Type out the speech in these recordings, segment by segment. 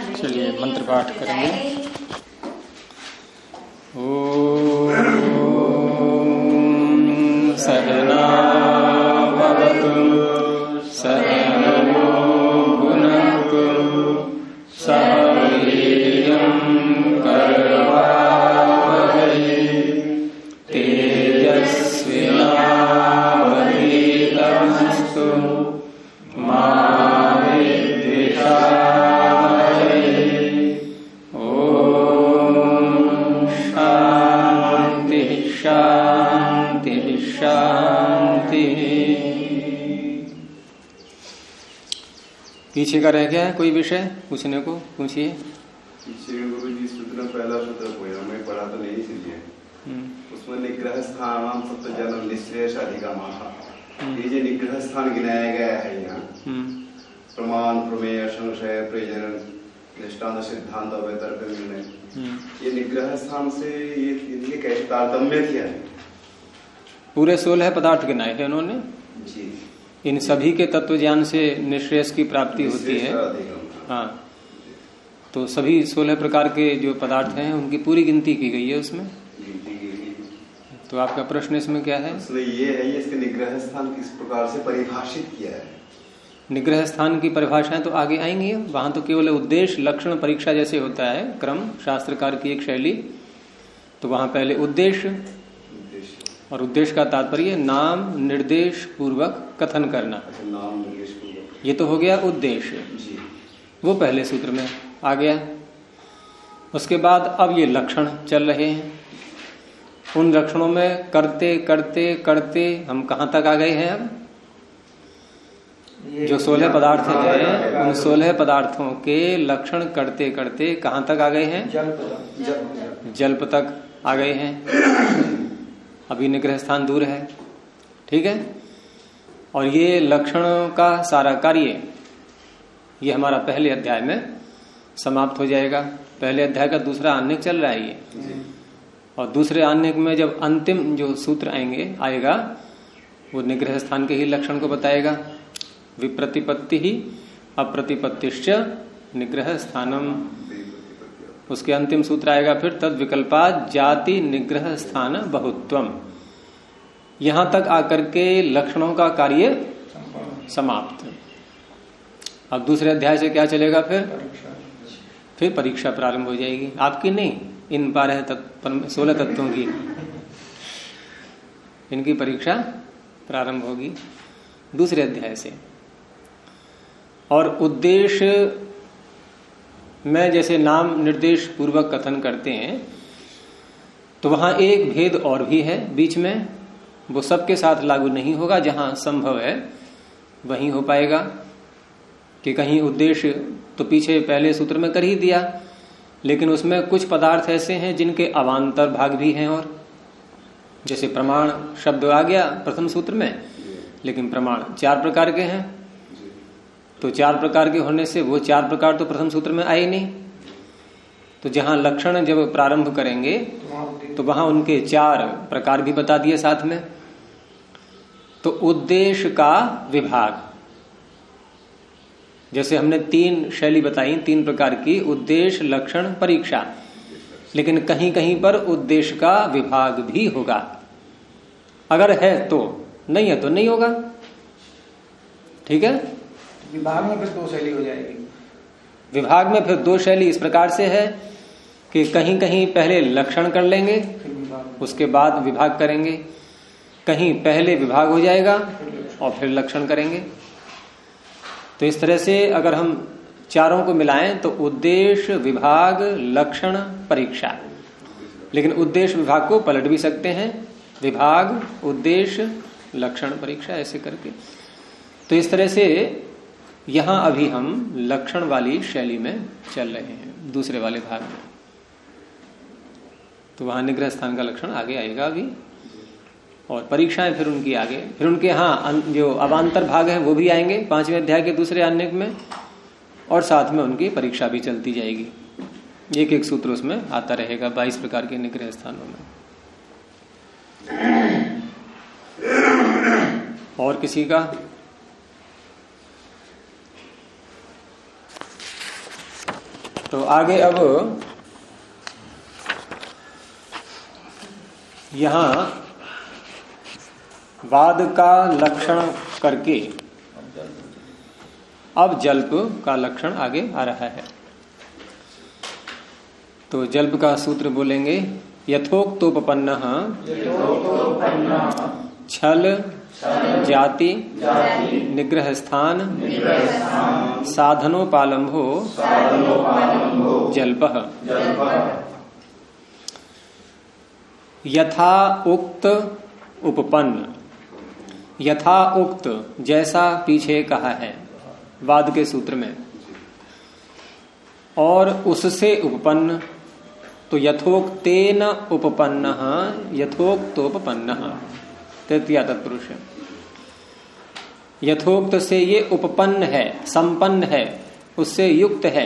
चलिए मंत्र पाठ करेंगे। ओम सहना भवतु सहनो भुनक्तु सह वीर्यं करवावहै तेजस्विनावधीतमस्तु मा विद्विषावहै। ओम शांति शांति शांति। पीछे का रह गया है कोई विषय पूछने को? पूछिए। पीछे गुरु जी सूत्र पहला सूत्र कोई मैं पढ़ा तो नहीं इसलिए उसमें निग्रह स्थान सत्य जन्म निश्रेष अधिगम ये जो निग्रह स्थान गिनाया गया है यहाँ प्रमाण प्रमेय संशय प्रयोजन दृष्टांत सिद्धांत अवतर्क निर्णय ये निग्रह स्थान से ये कैसे तारतम्य किया है? पूरे 16 पदार्थ गिनाए हैं उन्होंने जी। इन सभी के तत्व ज्ञान से निश्रेयस की प्राप्ति होती है। हाँ, तो सभी 16 प्रकार के जो पदार्थ हैं उनकी पूरी गिनती की गई है उसमें। तो आपका प्रश्न इसमें क्या है? इसमें ये है ये इसके निग्रह स्थान किस प्रकार से परिभाषित किया है? निग्रह स्थान की परिभाषाएं तो आगे आएंगी। वहां तो केवल उद्देश्य लक्षण परीक्षा जैसे होता है क्रम शास्त्रकार की एक शैली। तो वहां पहले उद्देश्य और उद्देश्य का तात्पर्य नाम निर्देश पूर्वक कथन करना। नाम निर्देश पूर्वक ये तो हो गया उद्देश्य, वो पहले सूत्र में आ गया। उसके बाद अब ये लक्षण चल रहे हैं। उन लक्षणों में करते करते करते हम कहां तक आ गए हैं? अब जो 16 पदार्थ हैं उन 16 पदार्थों के लक्षण करते करते कहां तक आ गए हैं? जल्प तक आ गए हैं। अभी निग्रह स्थान दूर है, ठीक है। और ये लक्षणों का सारा कार्य ये हमारा पहले अध्याय में समाप्त हो जाएगा। पहले अध्याय का दूसरा आन्यक चल रहा है ये, और दूसरे आन्यक में जब अंतिम जो सूत्र आएगा वो निग्रह स्थान के ही लक्षण को बताएगा। विप्रतिपत्ति ही अप्रतिपत्तिश्च निग्रह स्थानम। उसके अंतिम सूत्र आएगा फिर तद विकल्पात जाति निग्रह स्थान बहुत्वम। यहां तक आकर के लक्षणों का कार्य समाप्त। अब दूसरे अध्याय से क्या चलेगा? फिर परीक्षा प्रारंभ हो जाएगी आपकी, नहीं इन 16 तत्वों की इनकी परीक्षा प्रारंभ होगी दूसरे अध्याय से। और उद्देश्य में जैसे नाम निर्देश पूर्वक कथन करते हैं तो वहां एक भेद और भी है बीच में, वो सबके साथ लागू नहीं होगा। जहां संभव है वहीं हो पाएगा कि कहीं उद्देश्य तो पीछे पहले सूत्र में कर ही दिया, लेकिन उसमें कुछ पदार्थ ऐसे हैं जिनके अवान्तर भाग भी हैं। और जैसे प्रमाण शब्द आ गया प्रथम सूत्र में, लेकिन प्रमाण 4 प्रकार के हैं। तो 4 प्रकार के होने से वो 4 प्रकार तो प्रथम सूत्र में आए नहीं। तो जहां लक्षण जब प्रारंभ करेंगे तो वहां उनके 4 प्रकार भी बता दिए साथ में। तो उद्देश्य का विभाग, जैसे हमने 3 शैली बताई 3 प्रकार की, उद्देश्य लक्षण परीक्षा, लेकिन कहीं कहीं पर उद्देश्य का विभाग भी होगा। अगर है तो, नहीं है तो नहीं होगा, ठीक है। विभाग में फिर 2 शैली हो जाएगी। विभाग में फिर 2 शैली इस प्रकार से है कि कहीं कहीं पहले लक्षण कर लेंगे उसके बाद विभाग करेंगे, कहीं पहले विभाग हो जाएगा और फिर लक्षण करेंगे। तो इस तरह से अगर हम चारों को मिलाएं तो उद्देश्य विभाग लक्षण परीक्षा, लेकिन उद्देश्य विभाग को पलट भी सकते हैं, विभाग उद्देश्य लक्षण परीक्षा ऐसे करके। तो इस तरह से यहां अभी हम लक्षण वाली शैली में चल रहे हैं दूसरे वाले भाग में। तो वहां निग्रह स्थान का लक्षण आगे आएगा अभी, और परीक्षाएं फिर उनकी आगे, फिर उनके यहाँ जो अवान्तर भाग हैं वो भी आएंगे 5वें अध्याय के दूसरे आन्यक में, और साथ में उनकी परीक्षा भी चलती जाएगी। एक एक सूत्र उसमें आता रहेगा 22 प्रकार के निग्रह स्थानों में। और किसी का? तो आगे अब यहां वाद का लक्षण करके अब जल्प का लक्षण आगे आ रहा है। तो जल्प का सूत्र बोलेंगे, यथोक्तोपपन्न छल जाति निग्रह स्थान साधनोपालंभो जल्पः। यथा उक्त उपपन्न, यथा उक्त जैसा पीछे कहा है वाद के सूत्र में, और उससे उपपन्न, तो यथोक्तेन उपपन्न यथोक्तोपपन्न तृतीया तत्पुरुष। यथोक्त से ये उपपन्न है, संपन्न है, उससे युक्त है,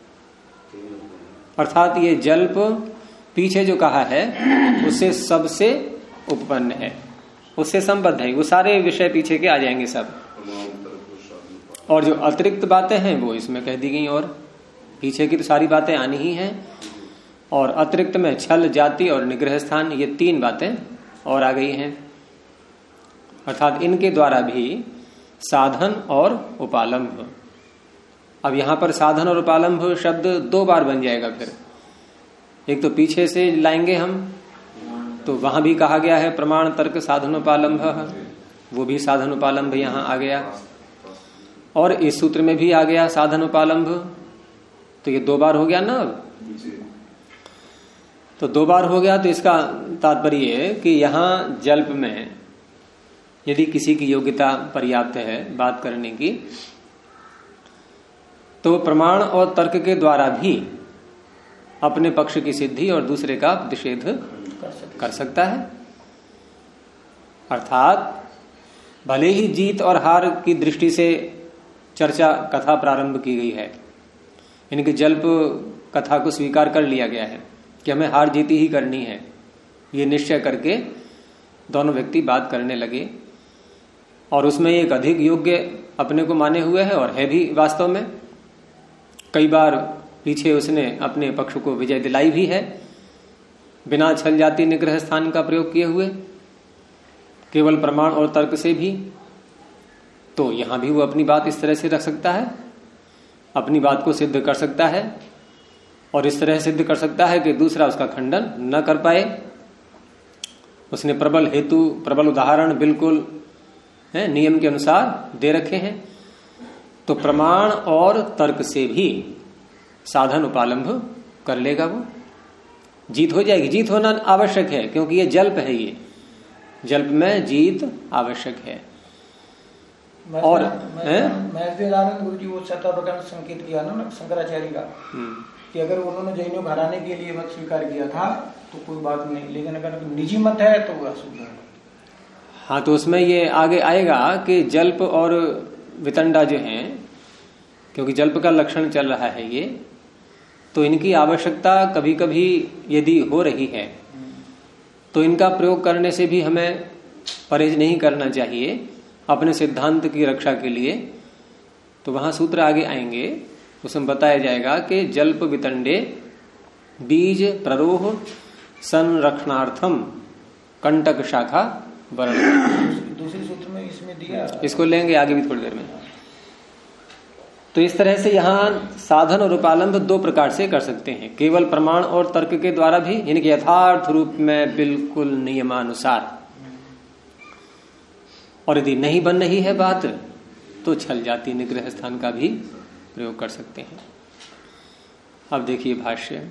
अर्थात ये जल्प पीछे जो कहा है उससे सबसे उपपन्न है, उससे संबद्ध है। वो सारे विषय पीछे के आ जाएंगे सब, और जो अतिरिक्त बातें हैं वो इसमें कह दी गई, और पीछे की तो सारी बातें आनी ही हैं, और अतिरिक्त में छल जाति और निग्रह स्थान, ये 3 बातें और आ गई हैं। अर्थात इनके द्वारा भी साधन और उपालंभ। अब यहां पर साधन और उपालंभ शब्द 2 बार बन जाएगा। फिर एक तो पीछे से लाएंगे हम, तो वहां भी कहा गया है प्रमाण तर्क साधनोपालंभ, वो भी साधनोपालंभ यहां आ गया, और इस सूत्र में भी आ गया साधनोपालंभ। तो ये 2 बार हो गया ना। अब तो 2 बार हो गया, तो इसका तात्पर्य है कि यहां जल्प में यदि किसी की योग्यता पर्याप्त है बात करने की, तो प्रमाण और तर्क के द्वारा भी अपने पक्ष की सिद्धि और दूसरे का प्रतिषेध कर सकता है। अर्थात भले ही जीत और हार की दृष्टि से चर्चा कथा प्रारंभ की गई है, इनकी जल्प कथा को स्वीकार कर लिया गया है कि हमें हार जीती ही करनी है, ये निश्चय करके दोनों व्यक्ति बात करने लगे, और उसमें एक अधिक योग्य अपने को माने हुए है, और है भी वास्तव में। कई बार पीछे उसने अपने पक्ष को विजय दिलाई भी है, बिना छल जाति निग्रह स्थान का प्रयोग किए हुए, केवल प्रमाण और तर्क से भी। तो यहां भी वो अपनी बात इस तरह से रख सकता है, अपनी बात को सिद्ध कर सकता है, और इस तरह सिद्ध कर सकता है कि दूसरा उसका खंडन न कर पाए। उसने प्रबल हेतु, प्रबल उदाहरण बिल्कुल नियम के अनुसार दे रखे हैं। तो प्रमाण और तर्क से भी साधन उपालंभ कर लेगा, वो जीत हो जाएगी। जीत होना आवश्यक है, क्योंकि ये जल्प है, ये जल्प में जीत आवश्यक है। और गुरु जी वो छठा प्रकरण संकेत किया ना शंकराचार्य का, कि अगर उन्होंने जैनों को हराने के लिए मत स्वीकार किया था तो कोई बात नहीं, लेकिन अगर निजी मत है तो वह अशुद्ध है। हाँ, तो उसमें ये आगे आएगा कि जल्प और वितंडा जो हैं, क्योंकि जल्प का लक्षण चल रहा है ये, तो इनकी आवश्यकता कभी कभी यदि हो रही है तो इनका प्रयोग करने से भी हमें परहेज नहीं करना चाहिए अपने सिद्धांत की रक्षा के लिए। तो वहां सूत्र आगे आएंगे, उसमें बताया जाएगा कि जल्प वितंडे बीज प्ररोह संरक्षणार्थम कंटक शाखा वर्ण। दूसरे सूत्र में इसमें दिया, इसको लेंगे आगे भी थोड़ी देर में। तो इस तरह से यहां साधन और उपालंभ 2 प्रकार से कर सकते हैं, केवल प्रमाण और तर्क के द्वारा भी, यानी कि यथार्थ रूप में बिल्कुल नियमानुसार, और यदि नहीं बन रही है बात तो छल जाति निग्रह स्थान का भी प्रयोग कर सकते हैं। अब देखिए भाष्य,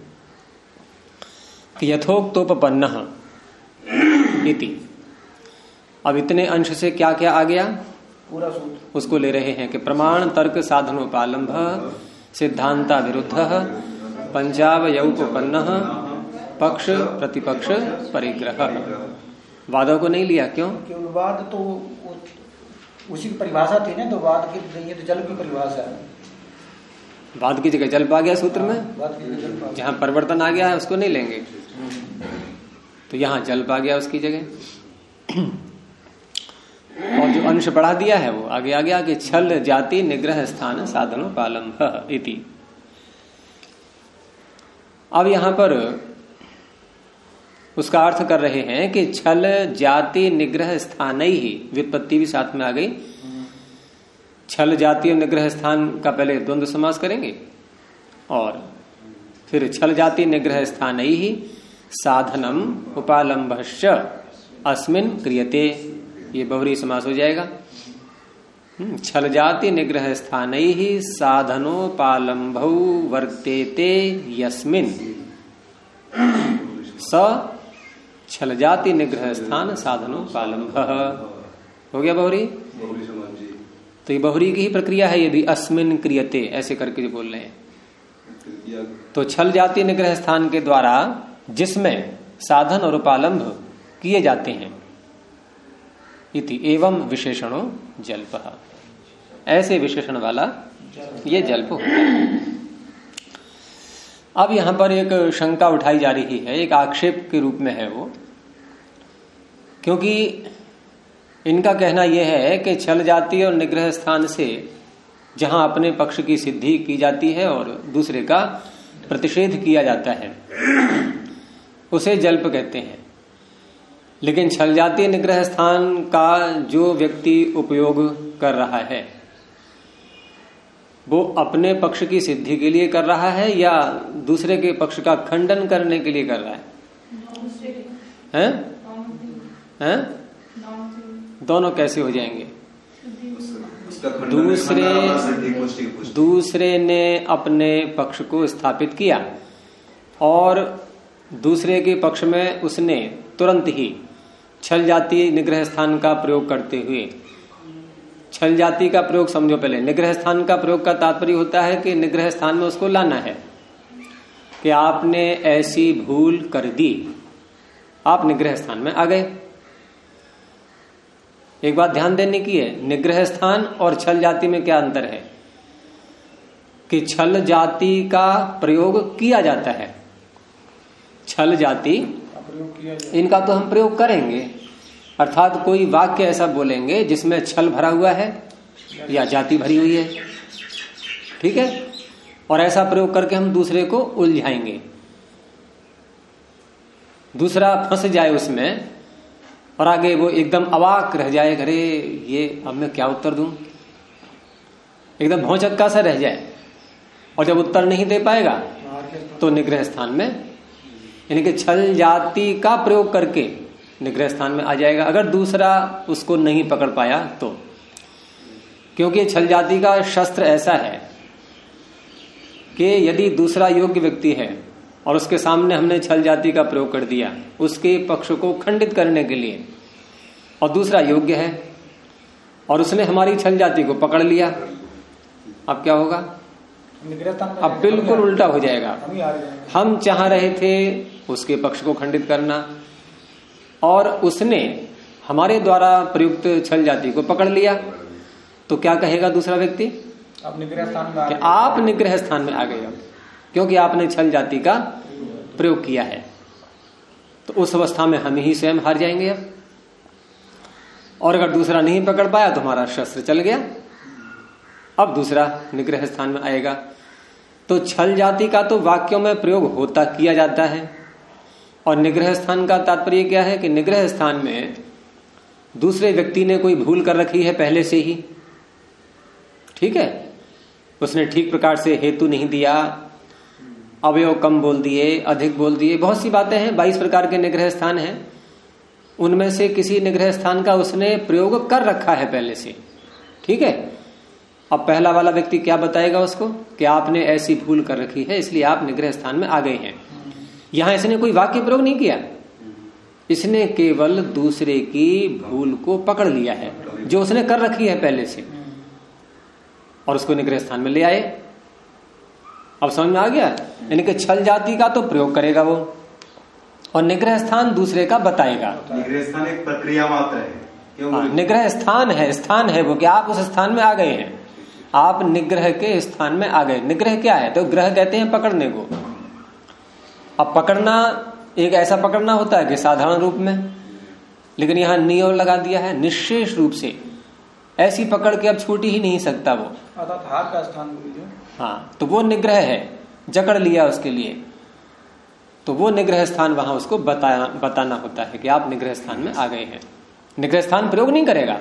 यथोक्तोपपन्न इति। अब इतने अंश से क्या क्या आ गया, पूरा सूत्र उसको ले रहे हैं कि प्रमाण तर्क साधनोपालंभ सिद्धांता विरुद्ध पंचावयवोपन्न पक्ष प्रतिपक्ष परिग्रह। वादों को नहीं लिया, क्यों? केवल वाद तो उसी की परिभाषा थी ना, तो वाद की ये तो जल्प की परिभाषा है। वाद की जगह जल्प आ गया सूत्र में, जहां परिवर्तन आ गया है उसको नहीं लेंगे, तो यहां जल्प आ गया उसकी जगह। और जो अंश बढ़ा दिया है वो आगे आ गया कि छल जाति निग्रह स्थान साधनोपालंभ इति। अब यहां पर उसका अर्थ कर रहे हैं कि छल जाति निग्रह स्थान ही, व्युत्पत्ति भी साथ में आ गई। छल जाति और निग्रह स्थान का पहले द्वंद्व समास करेंगे और फिर छल जाति निग्रह स्थान ही साधनम उपालंभश्च अस्मिन् क्रियते, ये बहुरी समास हो जाएगा। छल जाति निग्रह स्थान ही साधनोपालंभौ वर्तेते यस्मिन् स छल जाति निग्रह स्थान साधनोपालंभ। हो गया बहुरी। तो ये बहुरी की ही प्रक्रिया है, यदि अस्मिन् क्रियते ऐसे करके जो बोल रहे हैं। तो छल जाति निग्रह स्थान के द्वारा जिसमें साधन और उपालंभ किए जाते हैं, इति एवं विशेषणों जल्पः, ऐसे विशेषण वाला ये जल्प होता है। अब यहां पर एक शंका उठाई जा रही है, एक आक्षेप के रूप में है वो, क्योंकि इनका कहना यह है कि छल जाति और निग्रह स्थान से जहां अपने पक्ष की सिद्धि की जाती है और दूसरे का प्रतिषेध किया जाता है उसे जल्प कहते हैं। लेकिन छल जाति निग्रह स्थान का जो व्यक्ति उपयोग कर रहा है वो अपने पक्ष की सिद्धि के लिए कर रहा है या दूसरे के पक्ष का खंडन करने के लिए कर रहा है? हैं? दोनों कैसे हो जाएंगे? दूसरे ने अपने पक्ष को स्थापित किया और दूसरे के पक्ष में उसने तुरंत ही छल जाति निग्रह स्थान का प्रयोग करते हुए, छल जाति का प्रयोग समझो पहले, निग्रह स्थान का प्रयोग का तात्पर्य होता है कि निग्रह स्थान में उसको लाना है कि आपने ऐसी भूल कर दी, आप निग्रह स्थान में आ गए। एक बात ध्यान देने की है, निग्रह स्थान और छल जाति में क्या अंतर है कि छल जाति का प्रयोग किया जाता है, छल जाति इनका तो हम प्रयोग करेंगे, अर्थात कोई वाक्य ऐसा बोलेंगे जिसमें छल भरा हुआ है या जाति भरी हुई है, ठीक है, और ऐसा प्रयोग करके हम दूसरे को उलझाएंगे, दूसरा फंस जाए उसमें और आगे वो एकदम अवाक रह जाए, अरे ये अब मैं क्या उत्तर दूं, एकदम भौचक्का सा रह जाए, और जब उत्तर नहीं दे पाएगा तो निग्रह स्थान में, यानी कि छल जाति का प्रयोग करके निग्रह स्थान में आ जाएगा, अगर दूसरा उसको नहीं पकड़ पाया तो। क्योंकि छल जाति का शस्त्र ऐसा है कि यदि दूसरा योग्य व्यक्ति है और उसके सामने हमने छल जाति का प्रयोग कर दिया उसके पक्ष को खंडित करने के लिए, और दूसरा योग्य है और उसने हमारी छल जाति को पकड़ लिया, अब क्या होगा? अब बिल्कुल उल्टा हो जाएगा। हम चाह रहे थे उसके पक्ष को खंडित करना और उसने हमारे द्वारा प्रयुक्त छल जाति को पकड़ लिया, तो क्या कहेगा दूसरा व्यक्ति? आप निग्रह स्थान में आप निग्रह स्थान में आ गए, अब क्योंकि आपने छल जाति का प्रयोग किया है। तो उस अवस्था में हम ही स्वयं हार जाएंगे अब, और अगर दूसरा नहीं पकड़ पाया तो हमारा शस्त्र चल गया, अब दूसरा निग्रह स्थान में आएगा। तो छल जाति का तो वाक्यों में प्रयोग होता किया जाता है, और निग्रह स्थान का तात्पर्य क्या है कि निग्रह स्थान में दूसरे व्यक्ति ने कोई भूल कर रखी है पहले से ही, ठीक है, उसने ठीक प्रकार से हेतु नहीं दिया, अवयव कम बोल दिए, अधिक बोल दिए, बहुत सी बातें हैं, 22 प्रकार के निग्रह स्थान हैं, उनमें से किसी निग्रह स्थान का उसने प्रयोग कर रखा है पहले से, ठीक है। अब पहला वाला व्यक्ति क्या बताएगा उसको कि आपने ऐसी भूल कर रखी है इसलिए आप निग्रह स्थान में आ गए हैं। यहां इसने कोई वाक्य प्रयोग नहीं किया, इसने केवल दूसरे की भूल को पकड़ लिया है जो उसने कर रखी है पहले से, और उसको निग्रह स्थान में ले आए। अब समझ में आ गया? यानी कि छल जाति का तो प्रयोग करेगा वो, और निग्रह स्थान दूसरे का बताएगा। निग्रह स्थान एक प्रक्रिया मात्र है, क्यों? निग्रह स्थान है वो कि आप उस स्थान में आ गए हैं, आप निग्रह के स्थान में आ गए। निग्रह क्या है? तो ग्रह कहते हैं पकड़ने को। अब पकड़ना एक ऐसा पकड़ना होता है कि साधारण रूप में, लेकिन यहां नियम लगा दिया है निश्चेष रूप से, ऐसी पकड़ के अब छूट ही नहीं सकता वो, अर्थात हाथ का स्थान। हाँ, तो वो निग्रह है, जकड़ लिया उसके लिए। तो वो निग्रह स्थान वहां उसको बताना होता है कि आप निग्रह स्थान में आ गए हैं। निग्रह स्थान प्रयोग नहीं करेगा,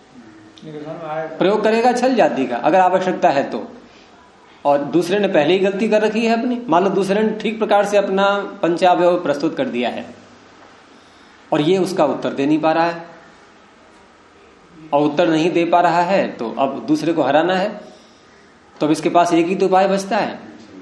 प्रयोग करेगा छल जाति का अगर आवश्यकता है तो। और दूसरे ने पहले ही गलती कर रखी है अपनी, मान लो दूसरे ने ठीक प्रकार से अपना पंचावयव प्रस्तुत कर दिया है और ये उसका उत्तर दे नहीं पा रहा है, और उत्तर नहीं दे पा रहा है तो अब दूसरे को हराना है, तो अब इसके पास एक ही तो उपाय बचता है,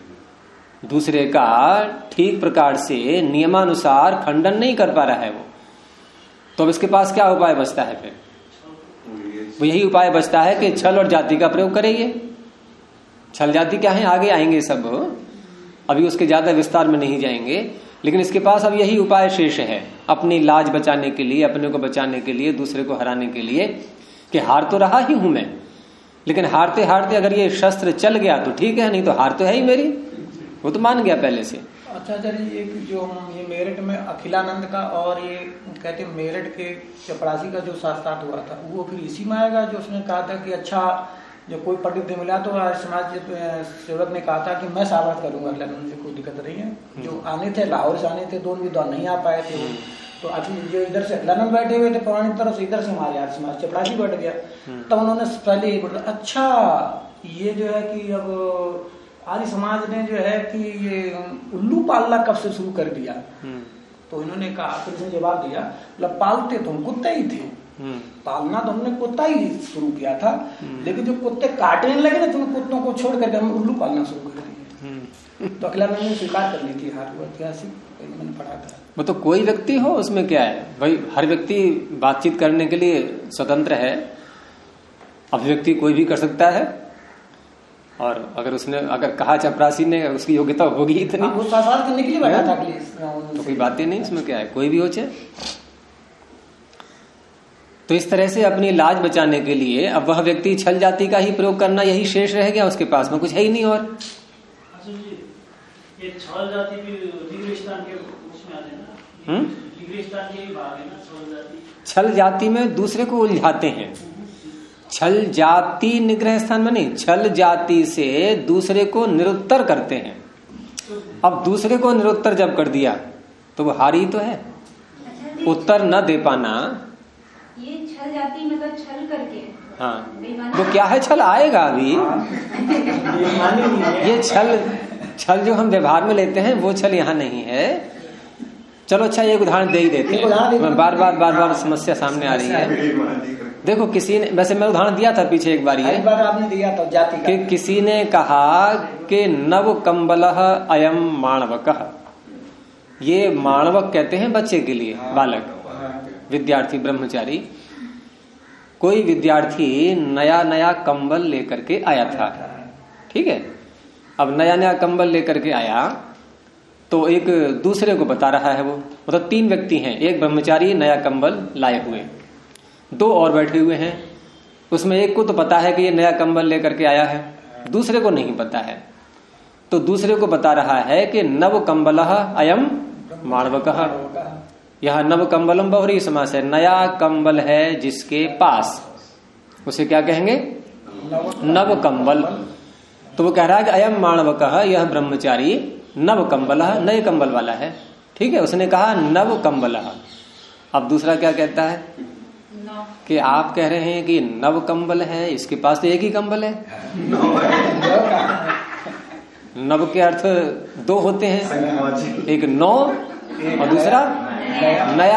दूसरे का ठीक प्रकार से नियमानुसार खंडन नहीं कर पा रहा है वो, तो अब इसके पास क्या उपाय बचता है? फिर वो यही उपाय बचता है कि छल और जाति का प्रयोग करेंगे। छल जाति क्या है, आगे आएंगे सब, अभी उसके ज्यादा विस्तार में नहीं जाएंगे, लेकिन इसके पास अब यही उपाय शेष है अपनी लाज बचाने के लिए, अपने को बचाने के लिए, दूसरे को हराने के लिए, कि हार तो रहा ही हूं मैं, लेकिन हारते हारते अगर ये शस्त्र चल गया तो ठीक है, नहीं तो हार तो है ही मेरी, वो तो मान गया पहले से। अच्छा आचार्य, एक जो हम ये मेरठ में अखिलानंद का और ये कहते मेरठ के चपरासी का जो साक्षात हुआ था, वो फिर इसी में आएगा जो उसने कहा था कि अच्छा जो कोई पंडित मिला तो आज समाज सेवक ने कहा था कि मैं साबित करूंगा अखिलानंद से कोई दिक्कत नहीं है। जो आने थे लाहौर से आने थे, दोनों विद्वान नहीं आ पाए थे, तो जो इधर से अखिलानंद बैठे हुए थे पौराणिक तरफ से, इधर से हमारे आर्य समाज चपरासी बैठ गया। तब उन्होंने पहले ये बोला अच्छा ये जो है कि अब आर्य समाज ने जो है कि ये उल्लू पालना कब से शुरू कर दिया? तो इन्होंने कहा, फिर इसने जवाब दिया, मतलब पालते तो हम कुत्ते ही थे, पालना तो हमने कुत्ता ही शुरू किया था, लेकिन जो कुत्ते काटने लगे ना तो कुत्तों को छोड़ करके हम उल्लू पालना शुरू कर दिए। तो अखिलानंद ने स्वीकार कर ली थी हार, वो ऐतिहासिक मैंने पढ़ा था। वो तो कोई व्यक्ति हो, उसमें क्या है भाई, हर व्यक्ति बातचीत करने के लिए स्वतंत्र है, अभिव्यक्ति कोई भी कर सकता है, और अगर उसने अगर कहा चपरासी ने उसकी योग्यता होगी इतनी, वो सासार करने के लिए बैठा था, तो कोई बात ही नहीं, इसमें क्या है, कोई भी हो चाहे। तो इस तरह से अपनी लाज बचाने के लिए अब वह व्यक्ति छल जाति का ही प्रयोग करना यही शेष रह गया, उसके पास में कुछ है ही नहीं। और ये छल जाति भी निग्रहस्थान के उसमें आ जाए ना, निग्रहस्थान के ही भाग है ना छल जाति। छल जाति में दूसरे को उलझाते हैं, छल जाति निग्रह स्थान में नहीं, छल जाति से दूसरे को निरुत्तर करते हैं। अब दूसरे को निरुत्तर जब कर दिया तो वो हारी तो है, उत्तर न दे पाना। ये छल जाति मतलब छल करके, हाँ वो क्या है, छल आएगा अभी। ये छल जो हम व्यवहार में लेते हैं वो छल यहाँ नहीं है। चलो अच्छा एक उदाहरण दे ही देते हैं, बार बार समस्या सामने आ रही है। देखो किसी ने, वैसे मैं उदाहरण दिया था पीछे एक बार, ये आपने दिया था जाति का, कि किसी ने कहा कि नव कंबलः अयम माणवकः, ये माणवक कहते हैं बच्चे के लिए, बालक, विद्यार्थी, ब्रह्मचारी। कोई विद्यार्थी नया नया कंबल लेकर के आया था, ठीक है। अब नया नया कंबल लेकर के आया तो एक दूसरे को बता रहा है, वो मतलब 3 व्यक्ति हैं, एक ब्रह्मचारी नया कंबल लाए हुए, 2 और बैठे हुए हैं। उसमें एक को तो पता है कि ये नया कंबल लेकर के आया है, दूसरे को नहीं पता है। तो दूसरे को बता रहा है कि नव कंबलः अयम माणवकः। यह नव कंबलम बहुरी समास है, नया कंबल है जिसके पास, उसे क्या कहेंगे, नव कंबल। तो वो कह रहा है कि अयम माणवकः, यह ब्रह्मचारी नव कंबलः, नए कंबल वाला है, ठीक है। उसने कहा नव कंबलः। अब दूसरा क्या कहता है कि आप कह रहे हैं कि नव कंबल है, इसके पास तो एक ही कंबल है। नव के अर्थ 2 होते हैं, एक नौ और दूसरा नया।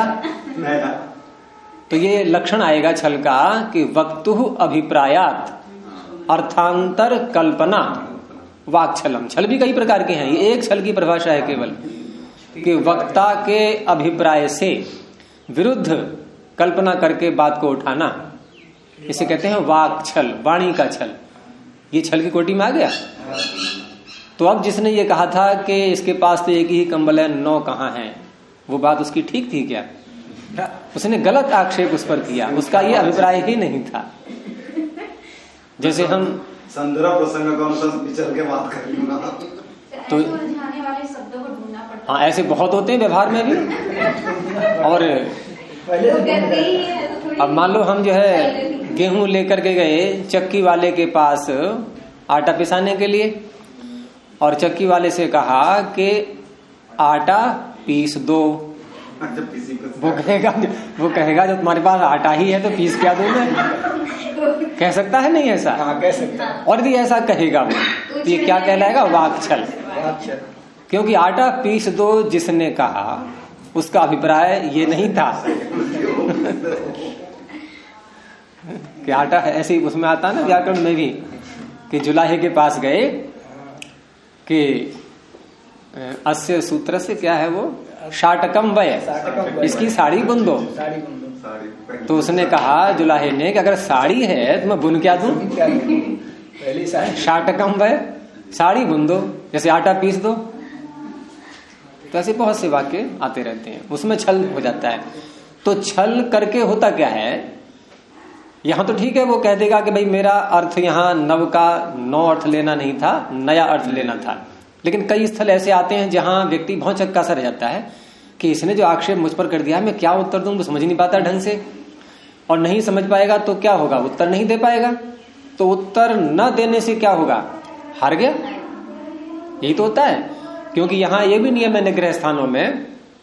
तो ये लक्षण आएगा छल का कि वक्तुः अभिप्रायात् अर्थांतर कल्पना वाक्छलम। छल भी कई प्रकार के हैं, ये एक छल की परिभाषा है केवल, कि वक्ता के अभिप्राय से विरुद्ध कल्पना करके बात को उठाना, इसे कहते हैं वाक छल, वाणी का छल। ये छल की कोटि में आ गया। तो अब जिसने ये कहा था कि इसके पास तो एक ही कंबल है, 9 कहाँ है, वो बात उसकी ठीक थी क्या? उसने गलत आक्षेप उस पर किया, उसका ये अभिप्राय ही नहीं था। जैसे हम संदर्भ प्रसंग को विचार के बात कर लूंगा, तो उलझाने वाले शब्दों को ढूंढना पड़ता है। हाँ ऐसे बहुत होते हैं व्यवहार में भी। और अब मान लो हम जो है गेहूं लेकर के गए चक्की वाले के पास आटा पिसाने के लिए, और चक्की वाले से कहा कि आटा पीस दो। वो कहेगा जो तुम्हारे पास आटा ही है तो पीस क्या दूं मैं? कह सकता है नहीं ऐसा? हाँ, कह सकता है। और भी ऐसा कहेगा वो तो ये क्या कहलाएगा? वाक्छल। क्योंकि आटा पीस दो जिसने कहा उसका अभिप्राय ये नहीं था कि आटा है। ऐसे ही उसमें आता है ना व्याकरण में भी कि जुलाहे के पास गए कि अस्य सूत्र से क्या है वो शाटकम वय, इसकी साड़ी बुन दो। तो उसने कहा जुलाहे ने कि अगर साड़ी है तो मैं बुन क्या दूं? शाटकम वय, साड़ी बुन दो, जैसे आटा पीस दो। तो ऐसे बहुत से वाक्य आते रहते हैं, उसमें छल हो जाता है। तो छल करके होता क्या है? यहां तो ठीक है, वो कह देगा कि भाई मेरा अर्थ यहां नव का नौ अर्थ लेना नहीं था, नया अर्थ लेना था। लेकिन कई स्थल ऐसे आते हैं जहां व्यक्ति बहुत चक्का सा रह जाता है कि इसने जो आक्षेप मुझ पर कर दिया मैं क्या उत्तर दूं, वो समझ नहीं पाता ढंग से। और नहीं समझ पाएगा तो क्या होगा? उत्तर नहीं दे पाएगा। तो उत्तर न देने से क्या होगा? हार गया। यही तो होता है। क्योंकि यहां यह भी नियम है निग्रह स्थानों में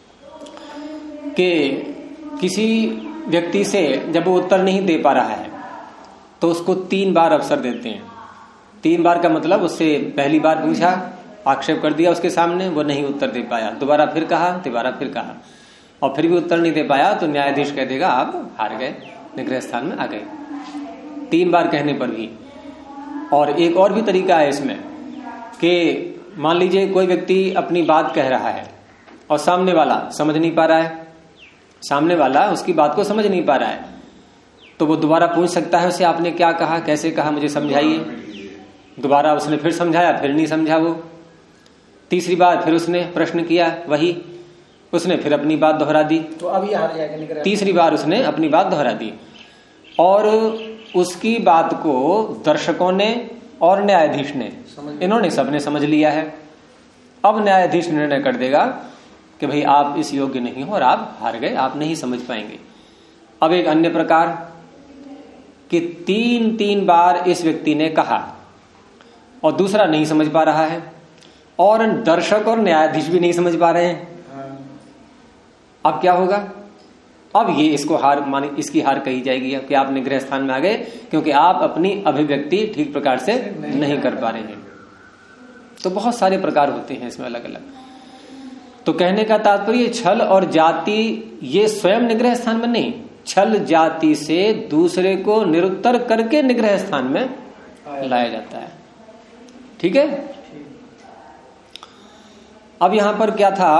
कि किसी व्यक्ति से जब वो उत्तर नहीं दे पा रहा है तो उसको 3 बार अवसर देते हैं। 3 बार का मतलब उससे पहली बार पूछा, आक्षेप कर दिया उसके सामने, वो नहीं उत्तर दे पाया, दोबारा फिर कहा, दोबारा फिर कहा, और फिर भी उत्तर नहीं दे पाया तो न्यायाधीश कह देगा आप हार गए, निग्रह स्थान में आ गए। 3 बार कहने पर भी। और एक और भी तरीका है इसमें कि मान लीजिए कोई व्यक्ति अपनी बात कह रहा है और सामने वाला समझ नहीं पा रहा है, सामने वाला उसकी बात को समझ नहीं पा रहा है, तो वो दोबारा पूछ सकता है उसे आपने क्या कहा, कैसे कहा, मुझे समझाइए। दोबारा उसने फिर समझाया, फिर नहीं समझा वो। तीसरी बार फिर उसने प्रश्न किया, वही उसने फिर अपनी बात दोहरा दी, तो अब ये हार जाएगा। तीसरी बार उसने अपनी बात दोहरा दी और उसकी बात को दर्शकों ने और न्यायाधीश ने, इन्होंने सबने समझ लिया है। अब न्यायाधीश निर्णय कर देगा कि भाई आप इस योग्य नहीं हो और आप हार गए, आप नहीं समझ पाएंगे। अब एक अन्य प्रकार कि 3 बार इस व्यक्ति ने कहा और दूसरा नहीं समझ पा रहा है और दर्शक और न्यायाधीश भी नहीं समझ पा रहे हैं। अब क्या होगा? अब ये इसको हार मानी, इसकी हार कही जाएगी कि आप निग्रह स्थान में आ गए क्योंकि आप अपनी अभिव्यक्ति ठीक प्रकार से नहीं कर पा रहे हैं। तो बहुत सारे प्रकार होते हैं इसमें अलग अलग। तो कहने का तात्पर्य छल और जाति ये स्वयं निग्रह स्थान में नहीं, छल जाति से दूसरे को निरुत्तर करके निग्रह स्थान में लाया जाता है। ठीक है। अब यहां पर क्या था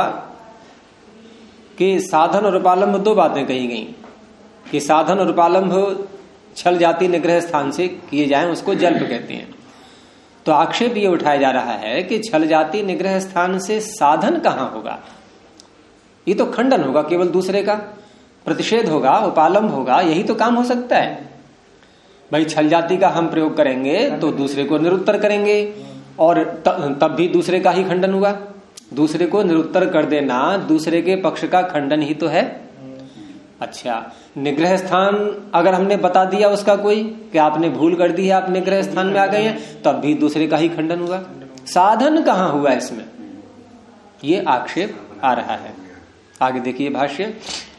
कि साधन और उपालंब 2 बातें कही गई कि साधन और उपालंब छल जाति निग्रह स्थान से किए जाएं उसको जल्प कहते हैं। तो आक्षेप ये उठाया जा रहा है कि छल जाति निग्रह स्थान से साधन कहां होगा? ये तो खंडन होगा, केवल दूसरे का प्रतिषेध होगा, उपालंब होगा, यही तो काम हो सकता है। भाई छल जाति का हम प्रयोग करेंगे तो दूसरे को निरुत्तर करेंगे और तब भी दूसरे का ही खंडन हुआ। दूसरे को निरुत्तर कर देना दूसरे के पक्ष का खंडन ही तो है। अच्छा, निग्रह स्थान अगर हमने बता दिया उसका कोई कि आपने भूल कर दी है, आप निग्रह स्थान में आ गए हैं, तब भी दूसरे का ही खंडन हुआ। साधन कहां हुआ इसमें? ये आक्षेप आ रहा है। आगे देखिए भाष्य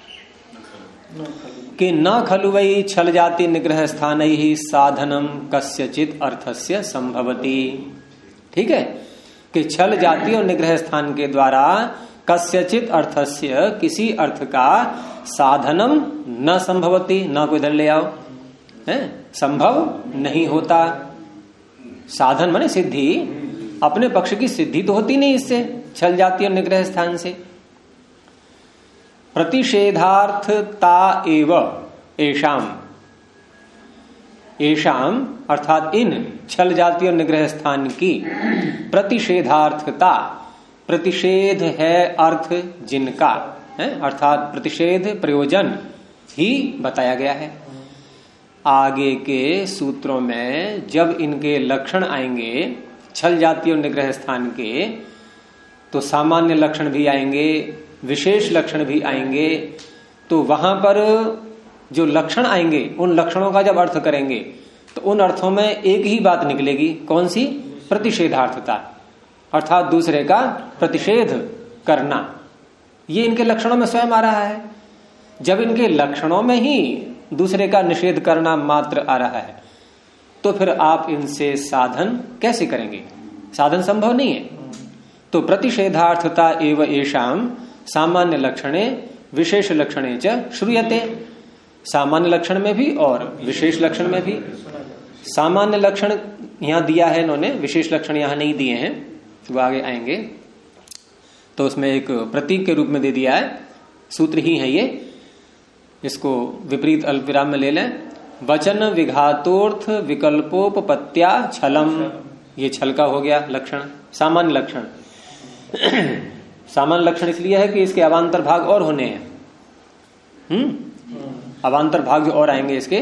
कि न खलु वै छल जाति निग्रह स्थान ही साधनम कस्यचित अर्थस्य संभवति। ठीक है कि छल जाति और निग्रह स्थान के द्वारा कस्यचित अर्थस्य किसी अर्थ का साधनम न संभवति, न को इधर ले आओ, है संभव नहीं होता। साधन माने सिद्धि, अपने पक्ष की सिद्धि तो होती नहीं इससे, छल जाति और निग्रह स्थान से। प्रतिषेधार्थता एव एषाम, एषाम अर्थात इन छल जाति और निग्रह स्थान की प्रतिषेधार्थता, प्रतिषेध है अर्थ जिनका है, अर्थात प्रतिषेध प्रयोजन ही बताया गया है। आगे के सूत्रों में जब इनके लक्षण आएंगे छल जाति और निग्रह स्थान के, तो सामान्य लक्षण भी आएंगे, विशेष लक्षण भी आएंगे। तो वहां पर जो लक्षण आएंगे उन लक्षणों का जब अर्थ करेंगे तो उन अर्थों में एक ही बात निकलेगी। कौन सी? प्रतिषेधार्थता, अर्थात दूसरे का प्रतिषेध करना, ये इनके लक्षणों में स्वयं आ रहा है। जब इनके लक्षणों में ही दूसरे का निषेध करना मात्र आ रहा है, तो फिर आप इनसे साधन कैसे करेंगे? साधन संभव नहीं है। तो प्रतिषेधार्थता एव एषाम सामान्य लक्षणे विशेष लक्षणे च श्रूयते। सामान्य लक्षण में भी और विशेष लक्षण में भी। सामान्य लक्षण यहां दिया है इन्होंने, विशेष लक्षण यहां नहीं दिए हैं, वो आगे आएंगे। तो उसमें एक प्रतीक के रूप में दे दिया है, सूत्र ही है ये, इसको विपरीत अल्पविराम में ले लें। वचन विघातोर्थ विकल्पोपत्या छलम, ये छल का हो गया लक्षण, सामान्य लक्षण। सामान्य लक्षण इसलिए है कि इसके अवान्तर भाग और होने हैं। अवान्तर भाग जो और आएंगे इसके,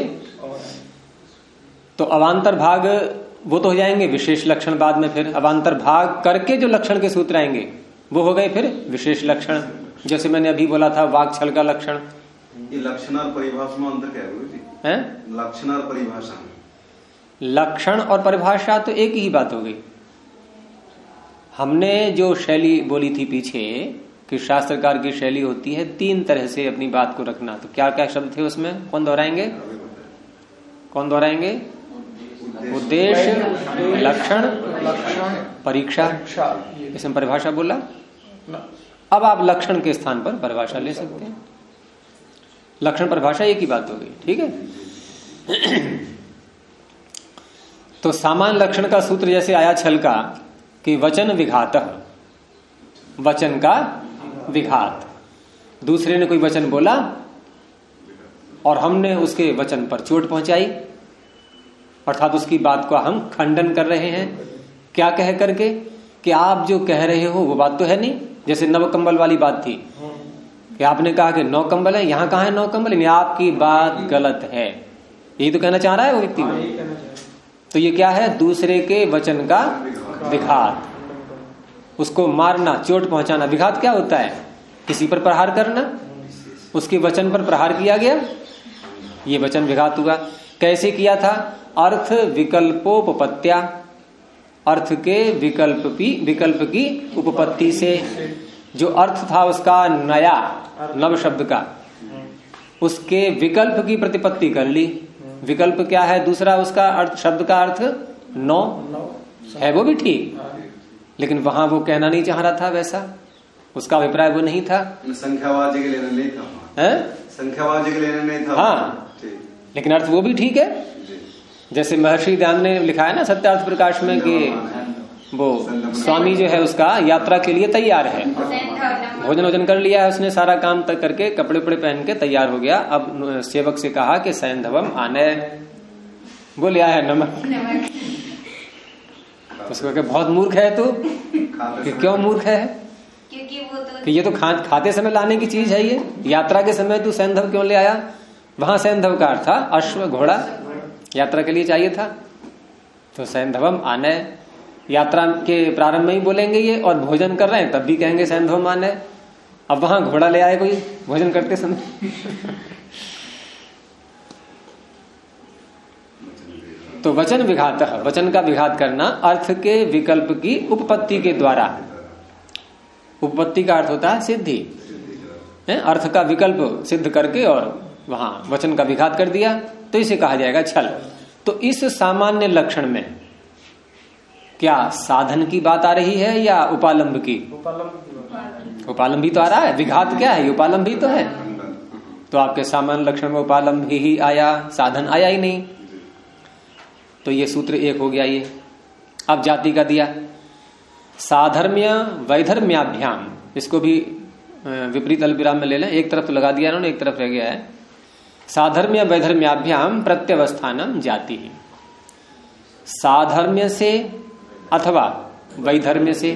तो अवान्तर भाग वो तो हो जाएंगे विशेष लक्षण बाद में। फिर अवान्तर भाग करके जो लक्षण के सूत्र आएंगे वो हो गए फिर विशेष लक्षण। जैसे मैंने अभी बोला था वाक छल का लक्षण। ये लक्षण और परिभाषा में अंतर क्या है? लक्षण और परिभाषा, लक्षण और परिभाषा तो एक ही बात हो गई। हमने जो शैली बोली थी पीछे कि शास्त्रकार की शैली होती है 3 तरह से अपनी बात को रखना, तो क्या क्या शब्द थे उसमें? कौन दोहराएंगे? कौन दोहराएंगे? उद्देश्य, लक्षण, परीक्षा। इसमें परिभाषा बोला। अब आप लक्षण के स्थान पर परिभाषा ले सकते हैं। लक्षण परिभाषा एक ही बात हो गई, ठीक है। तो सामान्य लक्षण का सूत्र जैसे आया छल का कि वचन विघात, वचन का विघात। दूसरे ने कोई वचन बोला और हमने उसके वचन पर चोट पहुंचाई, अर्थात उसकी बात का हम खंडन कर रहे हैं। क्या कह करके कि आप जो कह रहे हो वो बात तो है नहीं। जैसे नव कंबल वाली बात थी कि आपने कहा कि 9 कंबल है, यहां कहां है 9 कंबल, यानी आपकी बात गलत है, यही तो कहना चाह रहा है वो व्यक्ति में। तो ये क्या है? दूसरे के वचन का विघात, उसको मारना, चोट पहुंचाना। विघात क्या होता है? किसी पर प्रहार करना, उसके वचन पर प्रहार किया गया, ये वचन विघात हुआ। कैसे किया था? अर्थ विकल्पोपत्या, अर्थ के विकल्प की उपपत्ति से। जो अर्थ था उसका नया, नव शब्द का, उसके विकल्प की प्रतिपत्ति कर ली। विकल्प क्या है? दूसरा उसका अर्थ, शब्द का अर्थ नौ है, वो भी ठीक, लेकिन वहां वो कहना नहीं चाह रहा था वैसा, उसका अभिप्राय वो नहीं था। संख्यावाची के लेना नहीं था, संख्यावाची के लेना नहीं था। हाँ, लेकिन अर्थ वो भी ठीक है। जैसे महर्षि दयानंद ने लिखा है ना सत्यार्थ प्रकाश में कि वो स्वामी जो है उसका यात्रा के लिए तैयार है, भोजन वोजन कर लिया है उसने, सारा काम तक करके कपड़े उपड़े पहन के तैयार हो गया। अब सेवक से कहा कि सैंधवम आने, वो ले आया नमक। उसको कहा बहुत मूर्ख है तू। कि क्यों मूर्ख है? क्योंकि वो तो कि ये तो खाते समय लाने की चीज है, ये यात्रा के समय तू सैंधव क्यों ले आया? वहां सैंधव का अर्थ था अश्व, घोड़ा, यात्रा के लिए चाहिए था। तो सैंधवम आने, यात्रा के प्रारंभ में ही बोलेंगे ये, और भोजन कर रहे हैं तब भी कहेंगे सैंधवम आने। अब वहां घोड़ा ले आए कोई भोजन करते समय। तो वचन विघात, वचन का विघात करना अर्थ के विकल्प की उपपत्ति के द्वारा। उपपत्ति का अर्थ होता है सिद्धि, अर्थ का विकल्प सिद्ध करके और वहां वचन का विघात कर दिया, तो इसे कहा जाएगा छल। तो इस सामान्य लक्षण में क्या साधन की बात आ रही है या उपालंब की? उपालंब ही तो आ रहा है। विघात क्या है? उपालंब ही तो है। तो आपके सामान्य लक्षण में उपालंब ही आया, साधन आया ही नहीं। तो ये सूत्र एक हो गया ये। अब जाति का दिया, साधर्म्य वैधर्म्याभ्याम, इसको भी विपरीत अल्पविराम में ले लें। एक तरफ तो लगा दिया इन्होंने, एक तरफ रह गया है। साधर्म्य वैधर्म्याभ्याम प्रत्यवस्थानम जाति ही। साधर्म्य से अथवा वैधर्म्य से,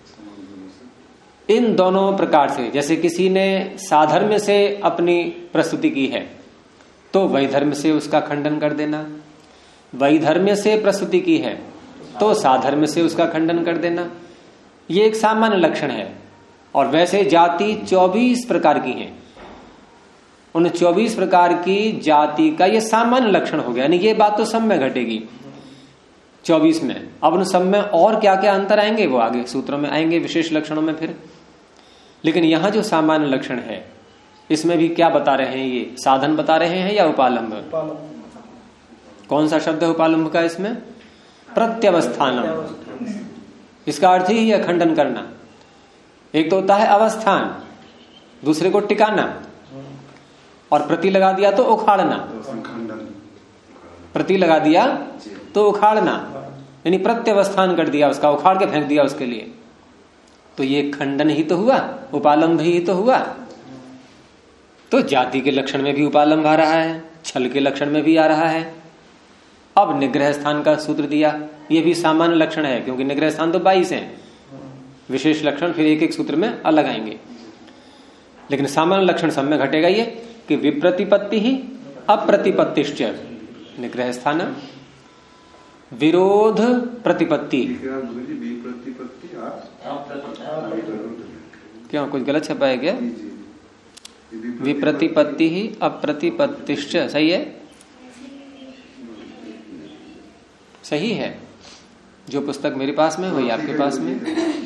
इन दोनों प्रकार से, जैसे किसी ने साधर्म्य से अपनी प्रस्तुति की है तो वैधर्म्य से उसका खंडन कर देना, वैधर्म्य से प्रस्तुति की है तो साधर्म्य से उसका खंडन कर देना। ये एक सामान्य लक्षण है। और वैसे जाति 24 प्रकार की हैं। उन 24 प्रकार की जाति का ये सामान्य लक्षण हो गया, यानी ये बात तो सब में घटेगी 24 में। अब उन सब में और क्या क्या अंतर आएंगे वो आगे सूत्रों में आएंगे, विशेष लक्षणों में। फिर लेकिन यहां जो सामान्य लक्षण है इसमें भी क्या बता रहे हैं, ये साधन बता रहे हैं या उपालंब? कौन सा शब्द है उपालंब का इसमें? प्रत्यवस्थानम। इसका अर्थ ही है खंडन करना। एक तो होता है अवस्थान, दूसरे को टिकाना, और प्रति लगा दिया तो उखाड़ना। प्रति लगा दिया तो उखाड़ना, यानी प्रत्यवस्थान कर दिया उसका, उखाड़ के फेंक दिया उसके लिए। तो ये खंडन ही तो हुआ, उपालंब ही तो हुआ। तो जाति के लक्षण में भी उपालंब आ रहा है, छल के लक्षण में भी आ रहा है। अब निग्रह स्थान का सूत्र दिया, ये भी सामान्य लक्षण है क्योंकि निग्रह स्थान तो 22 हैं, विशेष लक्षण फिर एक एक सूत्र में अलग आएंगे। लेकिन सामान्य लक्षण सब में घटेगा ये कि विप्रतिपत्ति ही अप्रतिपत्तिश्च निग्रह स्थान, विरोध प्रतिपत्ति। क्या कुछ गलत छपा है क्या? विप्रतिपत्ति ही अप्रतिपत्तिश्च, सही है? सही है। जो पुस्तक मेरे पास में वही आपके पास में।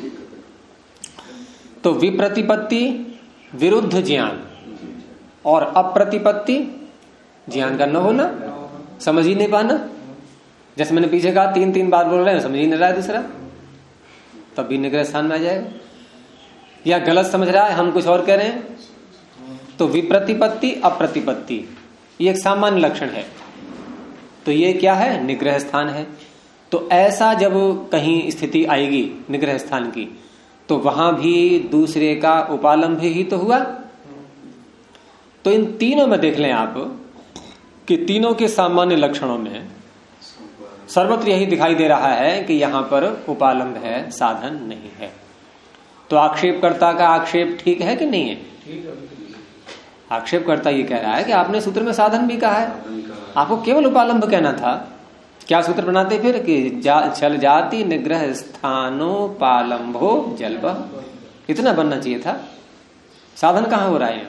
तो विप्रतिपत्ति विरुद्ध ज्ञान और अप्रतिपत्ति ज्ञान का न होना, समझ ही नहीं पाना। जैसे मैंने पीछे कहा 3 बार बोल रहे हैं, समझ ही नहीं रहा है दूसरा, तब भी निग्रह स्थान में आ जाएगा। या गलत समझ रहा है, हम कुछ और कह रहे हैं। तो विप्रतिपत्ति अप्रतिपत्ति ये एक सामान्य लक्षण है, तो ये क्या है? निग्रह स्थान है। तो ऐसा जब कहीं स्थिति आएगी निग्रह स्थान की, तो वहां भी दूसरे का उपालंब ही तो हुआ। तो इन तीनों में देख लें आप कि तीनों के सामान्य लक्षणों में सर्वत्र यही दिखाई दे रहा है कि यहां पर उपालंब है, साधन नहीं है। तो आक्षेपकर्ता का आक्षेप ठीक है कि नहीं है? आक्षेपकर्ता ये कह रहा है कि आपने सूत्र में साधन भी कहा है, आपको केवल उपालंब कहना था। क्या सूत्र बनाते फिर कि छल जाति निग्रह स्थानोपालंबो जल्प, इतना बनना चाहिए था। साधन कहां हो रहा है?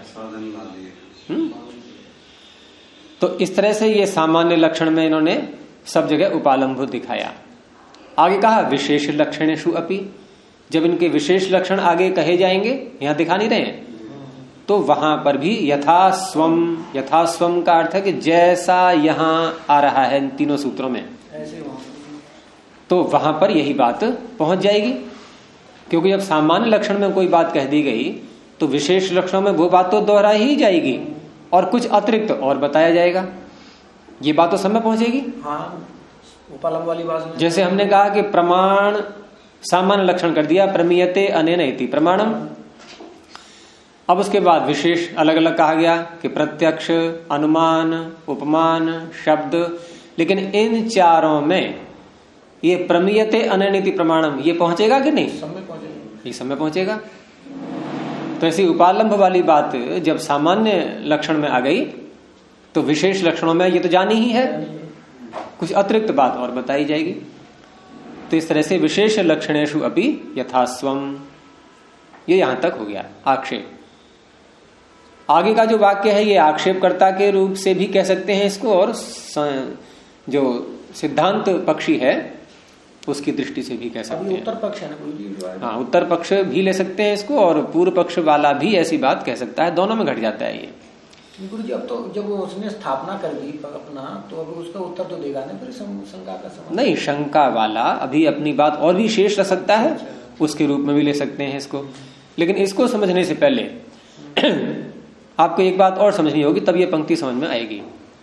तो इस तरह से ये सामान्य लक्षण में इन्होंने सब जगह उपालंब दिखाया। आगे कहा विशेष लक्षणेषु अपि, जब इनके विशेष लक्षण आगे कहे जाएंगे, यहां दिखा नहीं रहे हैं, तो वहां पर भी यथास्वम, यथास्वम का अर्थ है कि जैसा यहां आ रहा है इन तीनों सूत्रों में, तो वहां पर यही बात पहुंच जाएगी। क्योंकि जब सामान्य लक्षण में कोई बात कह दी गई तो विशेष लक्षणों में वो बात तो दोहरा ही जाएगी और कुछ अतिरिक्त और बताया जाएगा। ये बात तो सब में पहुंचेगी। हाँ, उपालंब वाली बात। जैसे हमने कहा कि प्रमाण सामान्य लक्षण कर दिया, प्रमीयते अनेन इति प्रमाणम। अब उसके बाद विशेष अलग अलग कहा गया कि प्रत्यक्ष, अनुमान, उपमान, शब्द। लेकिन इन चारों में ये प्रमीयते अनेन इति प्रमाणम ये पहुंचेगा कि नहीं? सब में पहुंचेगा। ये सब में पहुंचेगा। तो ऐसी उपालंब वाली बात जब सामान्य लक्षण में आ गई तो विशेष लक्षणों में ये तो जानी ही है, कुछ अतिरिक्त बात और बताई जाएगी। तो इस तरह से विशेष लक्षणेषु अपि यथास्वम, ये यहां तक हो गया आक्षेप। आगे का जो वाक्य है ये आक्षेपकर्ता के रूप से भी कह सकते हैं इसको, और जो सिद्धांत पक्षी है उसकी दृष्टि से भी कह सकते हैं। उत्तर पक्ष है ना, हाँ, उत्तर पक्ष भी ले सकते हैं इसको, और पूर्व पक्ष वाला भी ऐसी बात कह सकता है। दोनों में घट जाता है ये। गुरु जी, अब तो जब उसने स्थापना कर दी अपना, तो अब उसका उत्तर तो देगा ना, फिर शंका का सवाल नहीं। शंका वाला अभी अपनी बात और भी शेष रह सकता है, उसके रूप में भी ले सकते हैं इसको। लेकिन इसको समझने से पहले आपको एक बात और समझनी होगी, तब ये पंक्ति समझ में आएगी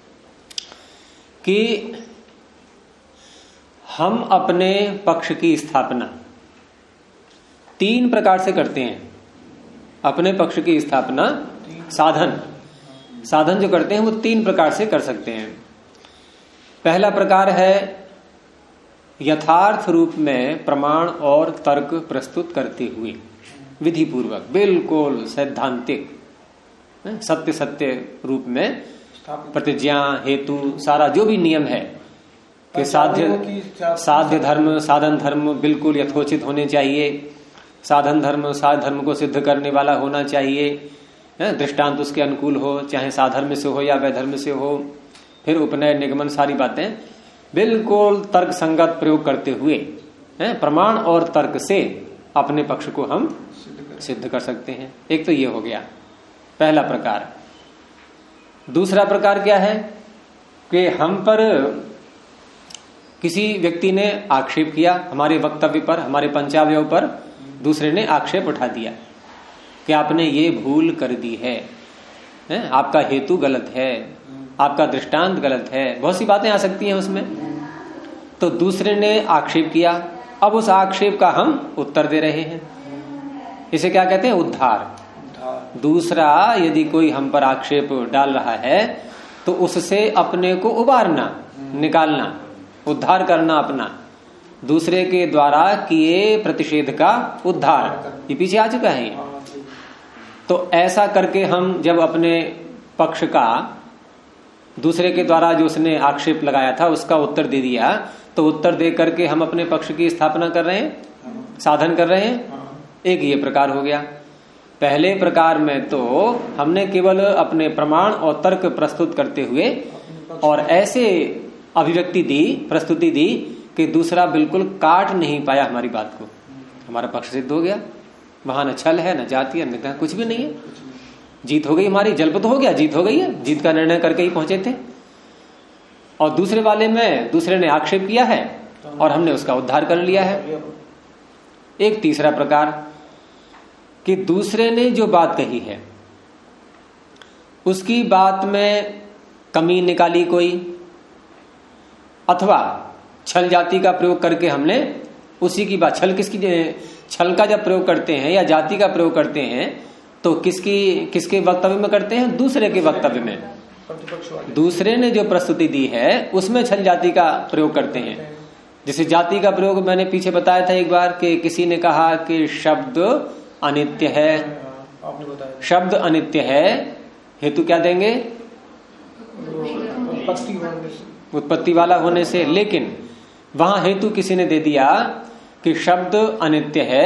कि हम अपने पक्ष की स्थापना 3 प्रकार से करते हैं। अपने पक्ष की स्थापना साधन जो करते हैं वो 3 प्रकार से कर सकते हैं। पहला प्रकार है यथार्थ रूप में प्रमाण और तर्क प्रस्तुत करते हुए, विधि पूर्वक, बिल्कुल सैद्धांतिक, सत्य रूप में प्रतिज्ञा, हेतु, सारा जो भी नियम है कि साध्य धर्म, साधन धर्म बिल्कुल यथोचित होने चाहिए। साधन धर्म साध्य धर्म को सिद्ध करने वाला होना चाहिए, दृष्टांत उसके अनुकूल हो, चाहे साधर्म से हो या वैधर्म से हो। फिर उपनय, निगमन, सारी बातें बिल्कुल तर्क संगत प्रयोग करते हुए प्रमाण और तर्क से अपने पक्ष को हम सिद्ध कर सकते हैं। एक तो ये हो गया पहला प्रकार। दूसरा प्रकार क्या है कि हम पर किसी व्यक्ति ने आक्षेप किया, हमारे वक्तव्य पर, हमारे पंचावयव पर दूसरे ने आक्षेप उठा दिया कि आपने ये भूल कर दी है, आपका हेतु गलत है, आपका दृष्टांत गलत है, बहुत सी बातें आ सकती हैं उसमें। तो दूसरे ने आक्षेप किया, अब उस आक्षेप का हम उत्तर दे रहे हैं, इसे क्या कहते हैं? उद्धार। दूसरा यदि कोई हम पर आक्षेप डाल रहा है तो उससे अपने को उबारना, निकालना, उद्धार करना अपना, दूसरे के द्वारा किए प्रतिषेध का उद्धार। ये पीछे आ चुका है ये। तो ऐसा करके हम जब अपने पक्ष का दूसरे के द्वारा जो उसने आक्षेप लगाया था उसका उत्तर दे दिया, तो उत्तर दे करके हम अपने पक्ष की स्थापना कर रहे हैं, साधन कर रहे हैं। एक ये प्रकार हो गया। पहले प्रकार में तो हमने केवल अपने प्रमाण और तर्क प्रस्तुत करते हुए और ऐसे अभिव्यक्ति दी, प्रस्तुति दी कि दूसरा बिल्कुल काट नहीं पाया हमारी बात को, हमारा पक्ष सिद्ध हो गया। वहां न छल है, न जाति है, न कुछ भी नहीं है, जीत हो गई हमारी, जल्प तो हो गया, जीत हो गई है, जीत का निर्णय करके ही पहुंचे थे। और दूसरे वाले में दूसरे ने आक्षेप किया है और हमने उसका उद्धार कर लिया है। एक तीसरा प्रकार कि दूसरे ने जो बात कही है उसकी बात में कमी निकाली कोई, अथवा छल जाति का प्रयोग करके हमने उसी की बात, छल किसकी, छल का जब प्रयोग करते हैं या जाति का प्रयोग करते हैं तो किसके वक्तव्य में करते हैं? दूसरे के वक्तव्य में। दूसरे ने जो प्रस्तुति दी है उसमें छल जाति का प्रयोग करते हैं। जैसे जाति का प्रयोग मैंने पीछे बताया था एक बार कि किसी ने कहा कि शब्द अनित्य है, शब्द अनित्य है, हेतु क्या देंगे? उत्पत्ति वाला होने से। लेकिन वहां हेतु किसी ने दे दिया कि शब्द अनित्य है,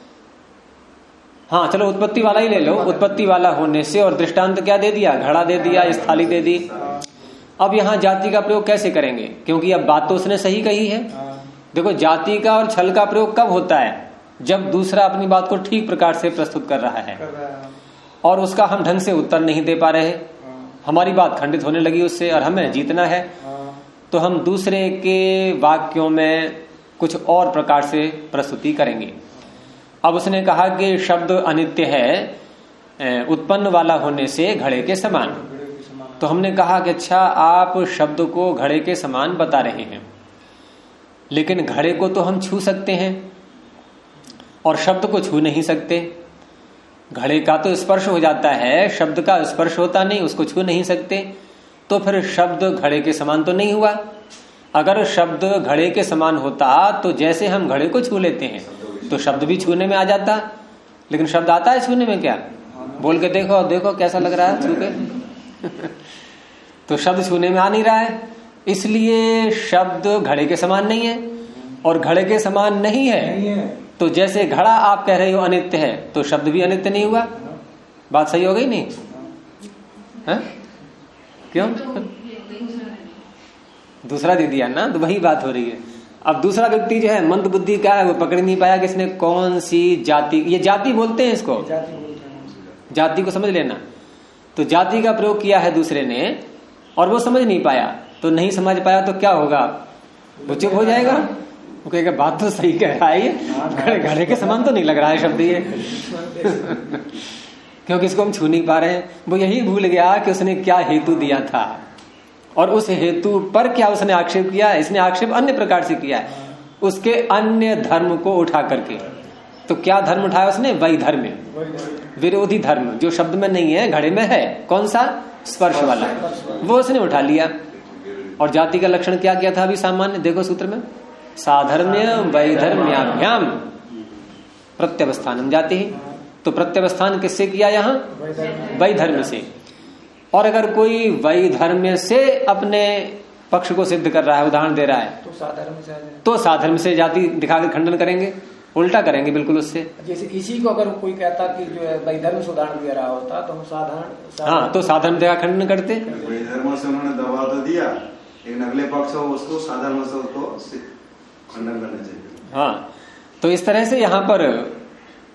हाँ चलो उत्पत्ति वाला ही ले लो, उत्पत्ति वाला होने से, और दृष्टांत क्या दे दिया? घड़ा दे दिया, स्थाली दे दी। अब यहां जाति का प्रयोग कैसे करेंगे? क्योंकि अब बात तो उसने सही कही है। देखो, जाति का और छल का प्रयोग कब होता है? जब दूसरा अपनी बात को ठीक प्रकार से प्रस्तुत कर रहा है और उसका हम ढंग से उत्तर नहीं दे पा रहे, हमारी बात खंडित होने लगी उससे और हमें जीतना है, तो हम दूसरे के वाक्यों में कुछ और प्रकार से प्रस्तुति करेंगे। अब उसने कहा कि शब्द अनित्य है, उत्पन्न वाला होने से घड़े के समान। तो हमने कहा कि अच्छा, आप शब्द को घड़े के समान बता रहे हैं, लेकिन घड़े को तो हम छू सकते हैं और शब्द को छू नहीं सकते। घड़े का तो स्पर्श हो जाता है, शब्द का स्पर्श होता नहीं, उसको छू नहीं सकते। तो फिर शब्द घड़े के समान तो नहीं हुआ। अगर शब्द घड़े के समान होता तो जैसे हम घड़े को छू लेते हैं तो शब्द भी छूने में आ जाता। लेकिन शब्द आता है छूने में क्या? बोल के देखो, देखो कैसा लग रहा है छू के तो शब्द छूने में आ नहीं रहा है। इसलिए शब्द घड़े के समान नहीं है, और घड़े के समान नहीं है तो जैसे घड़ा आप कह रहे हो अनित्य है, तो शब्द भी अनित्य नहीं हुआ। बात सही हो गई नहीं है? क्यों? दूसरा दे दिया ना, तो वही बात हो रही है। अब दूसरा व्यक्ति जो है मंद बुद्धि का है, वो पकड़ नहीं पाया कि इसने कौन सी जाति, ये जाति बोलते हैं इसको, जाति को समझ लेना। तो जाति का प्रयोग किया है दूसरे ने और वो समझ नहीं पाया, तो नहीं समझ पाया तो क्या होगा? वो चुप हो जाएगा, वो कहेगा बात तो सही कह रहा है, ये घड़े के समान तो नहीं लग रहा है शब्द ये क्योंकि इसको हम छू नहीं पा रहे हैं। वो यही भूल गया कि उसने क्या हेतु दिया था और उस हेतु पर क्या उसने आक्षेप किया। इसने आक्षेप अन्य प्रकार से किया है, उसके अन्य धर्म को उठा करके। तो क्या धर्म उठाया उसने? वही धर्म, विरोधी धर्म जो शब्द में नहीं है, घड़े में है। कौन सा? स्पर्श वाला, वो उसने उठा लिया। और जाति का लक्षण क्या किया था अभी सामान्य? देखो सूत्र में, साधर्म्य वैधर्म्याभ्याम प्रत्यवस्थानम जाति। तो प्रत्यवस्थान किससे किया? यहाँ वैधर्म्य से। और अगर कोई वैधर्म्य से अपने पक्ष को सिद्ध कर रहा है, उदाहरण दे रहा है, तो साधर्म से जाति दिखाकर खंडन करेंगे, उल्टा करेंगे बिल्कुल उससे। जैसे इसी को अगर कोई कहता कि जो है वैधर्म से उदाहरण दे रहा होता तो हम साधारण, हाँ, तो साधर्म दिखा खंडन करते। वैधर्म से उन्होंने दबा तो दिया, लेकिन अगले पक्ष हो उसको साधर्म से उसको खंडन करना चाहिए। हाँ, तो इस तरह से यहाँ पर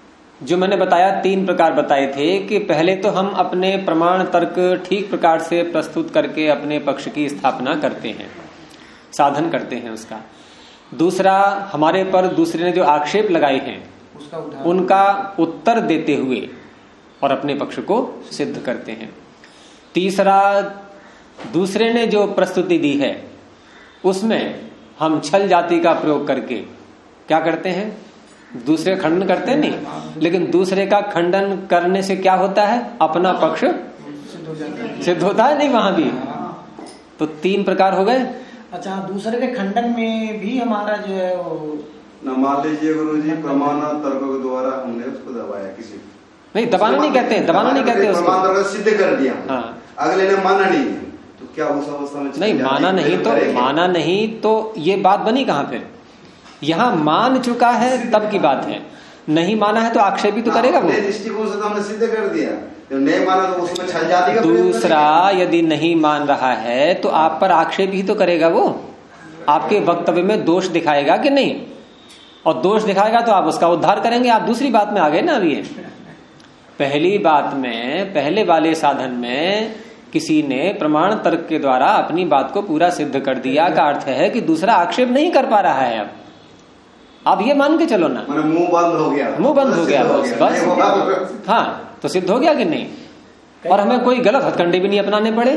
जो मैंने बताया 3 प्रकार बताए थे कि पहले तो हम अपने प्रमाण तर्क ठीक प्रकार से प्रस्तुत करके अपने पक्ष की स्थापना करते हैं, साधन करते हैं उसका। दूसरा, हमारे पर दूसरे ने जो आक्षेप लगाए हैं उनका उत्तर देते हुए और अपने पक्ष को सिद्ध करते हैं। तीसरा, दूसरे ने जो प्रस्तुति दी है उसमें हम छल जाति का प्रयोग करके क्या करते हैं, दूसरे खंडन करते हैं नहीं, लेकिन दूसरे का खंडन करने से क्या होता है, अपना पक्ष सिद्ध होता है नहीं वहां भी। तो 3 प्रकार हो गए। अच्छा, दूसरे के खंडन में भी हमारा जो है वो न, मान लीजिए गुरु जी प्रमाण तर्क के द्वारा हमने उसको दबाया, किसी नहीं दबाना नहीं कहते, दबाना नहीं कहते उसको, प्रमाण तर्क सिद्ध कर दिया। हाँ, अगले ने माना नहीं, तो क्या उस अवस्था में नहीं माना नहीं तो ये बात बनी कहाँ फिर? यहाँ मान चुका है तब की बात है, नहीं माना है तो आक्षेप भी तो करेगा वो। दृष्टिकोण से हमने सिद्ध कर दिया, जब नहीं माना तो उसमें छल जाति का। दूसरा, यदि नहीं मान रहा है तो आप पर आक्षेप ही तो करेगा वो, आपके वक्तव्य में दोष दिखाएगा कि नहीं, और दोष दिखाएगा तो आप उसका उद्धार करेंगे। आप दूसरी बात में आ गए ना। अभी पहली बात में, पहले वाले साधन में किसी ने प्रमाण तर्क के द्वारा अपनी बात को पूरा सिद्ध कर दिया का अर्थ है कि दूसरा आक्षेप नहीं कर पा रहा है। अब ये मान के चलो ना, मुंह बंद हो गया, मुंह बंद हो गया बस। हाँ, तो सिद्ध हो गया कि नहीं, और हमें कोई गलत हथकंडे भी नहीं अपनाने पड़े।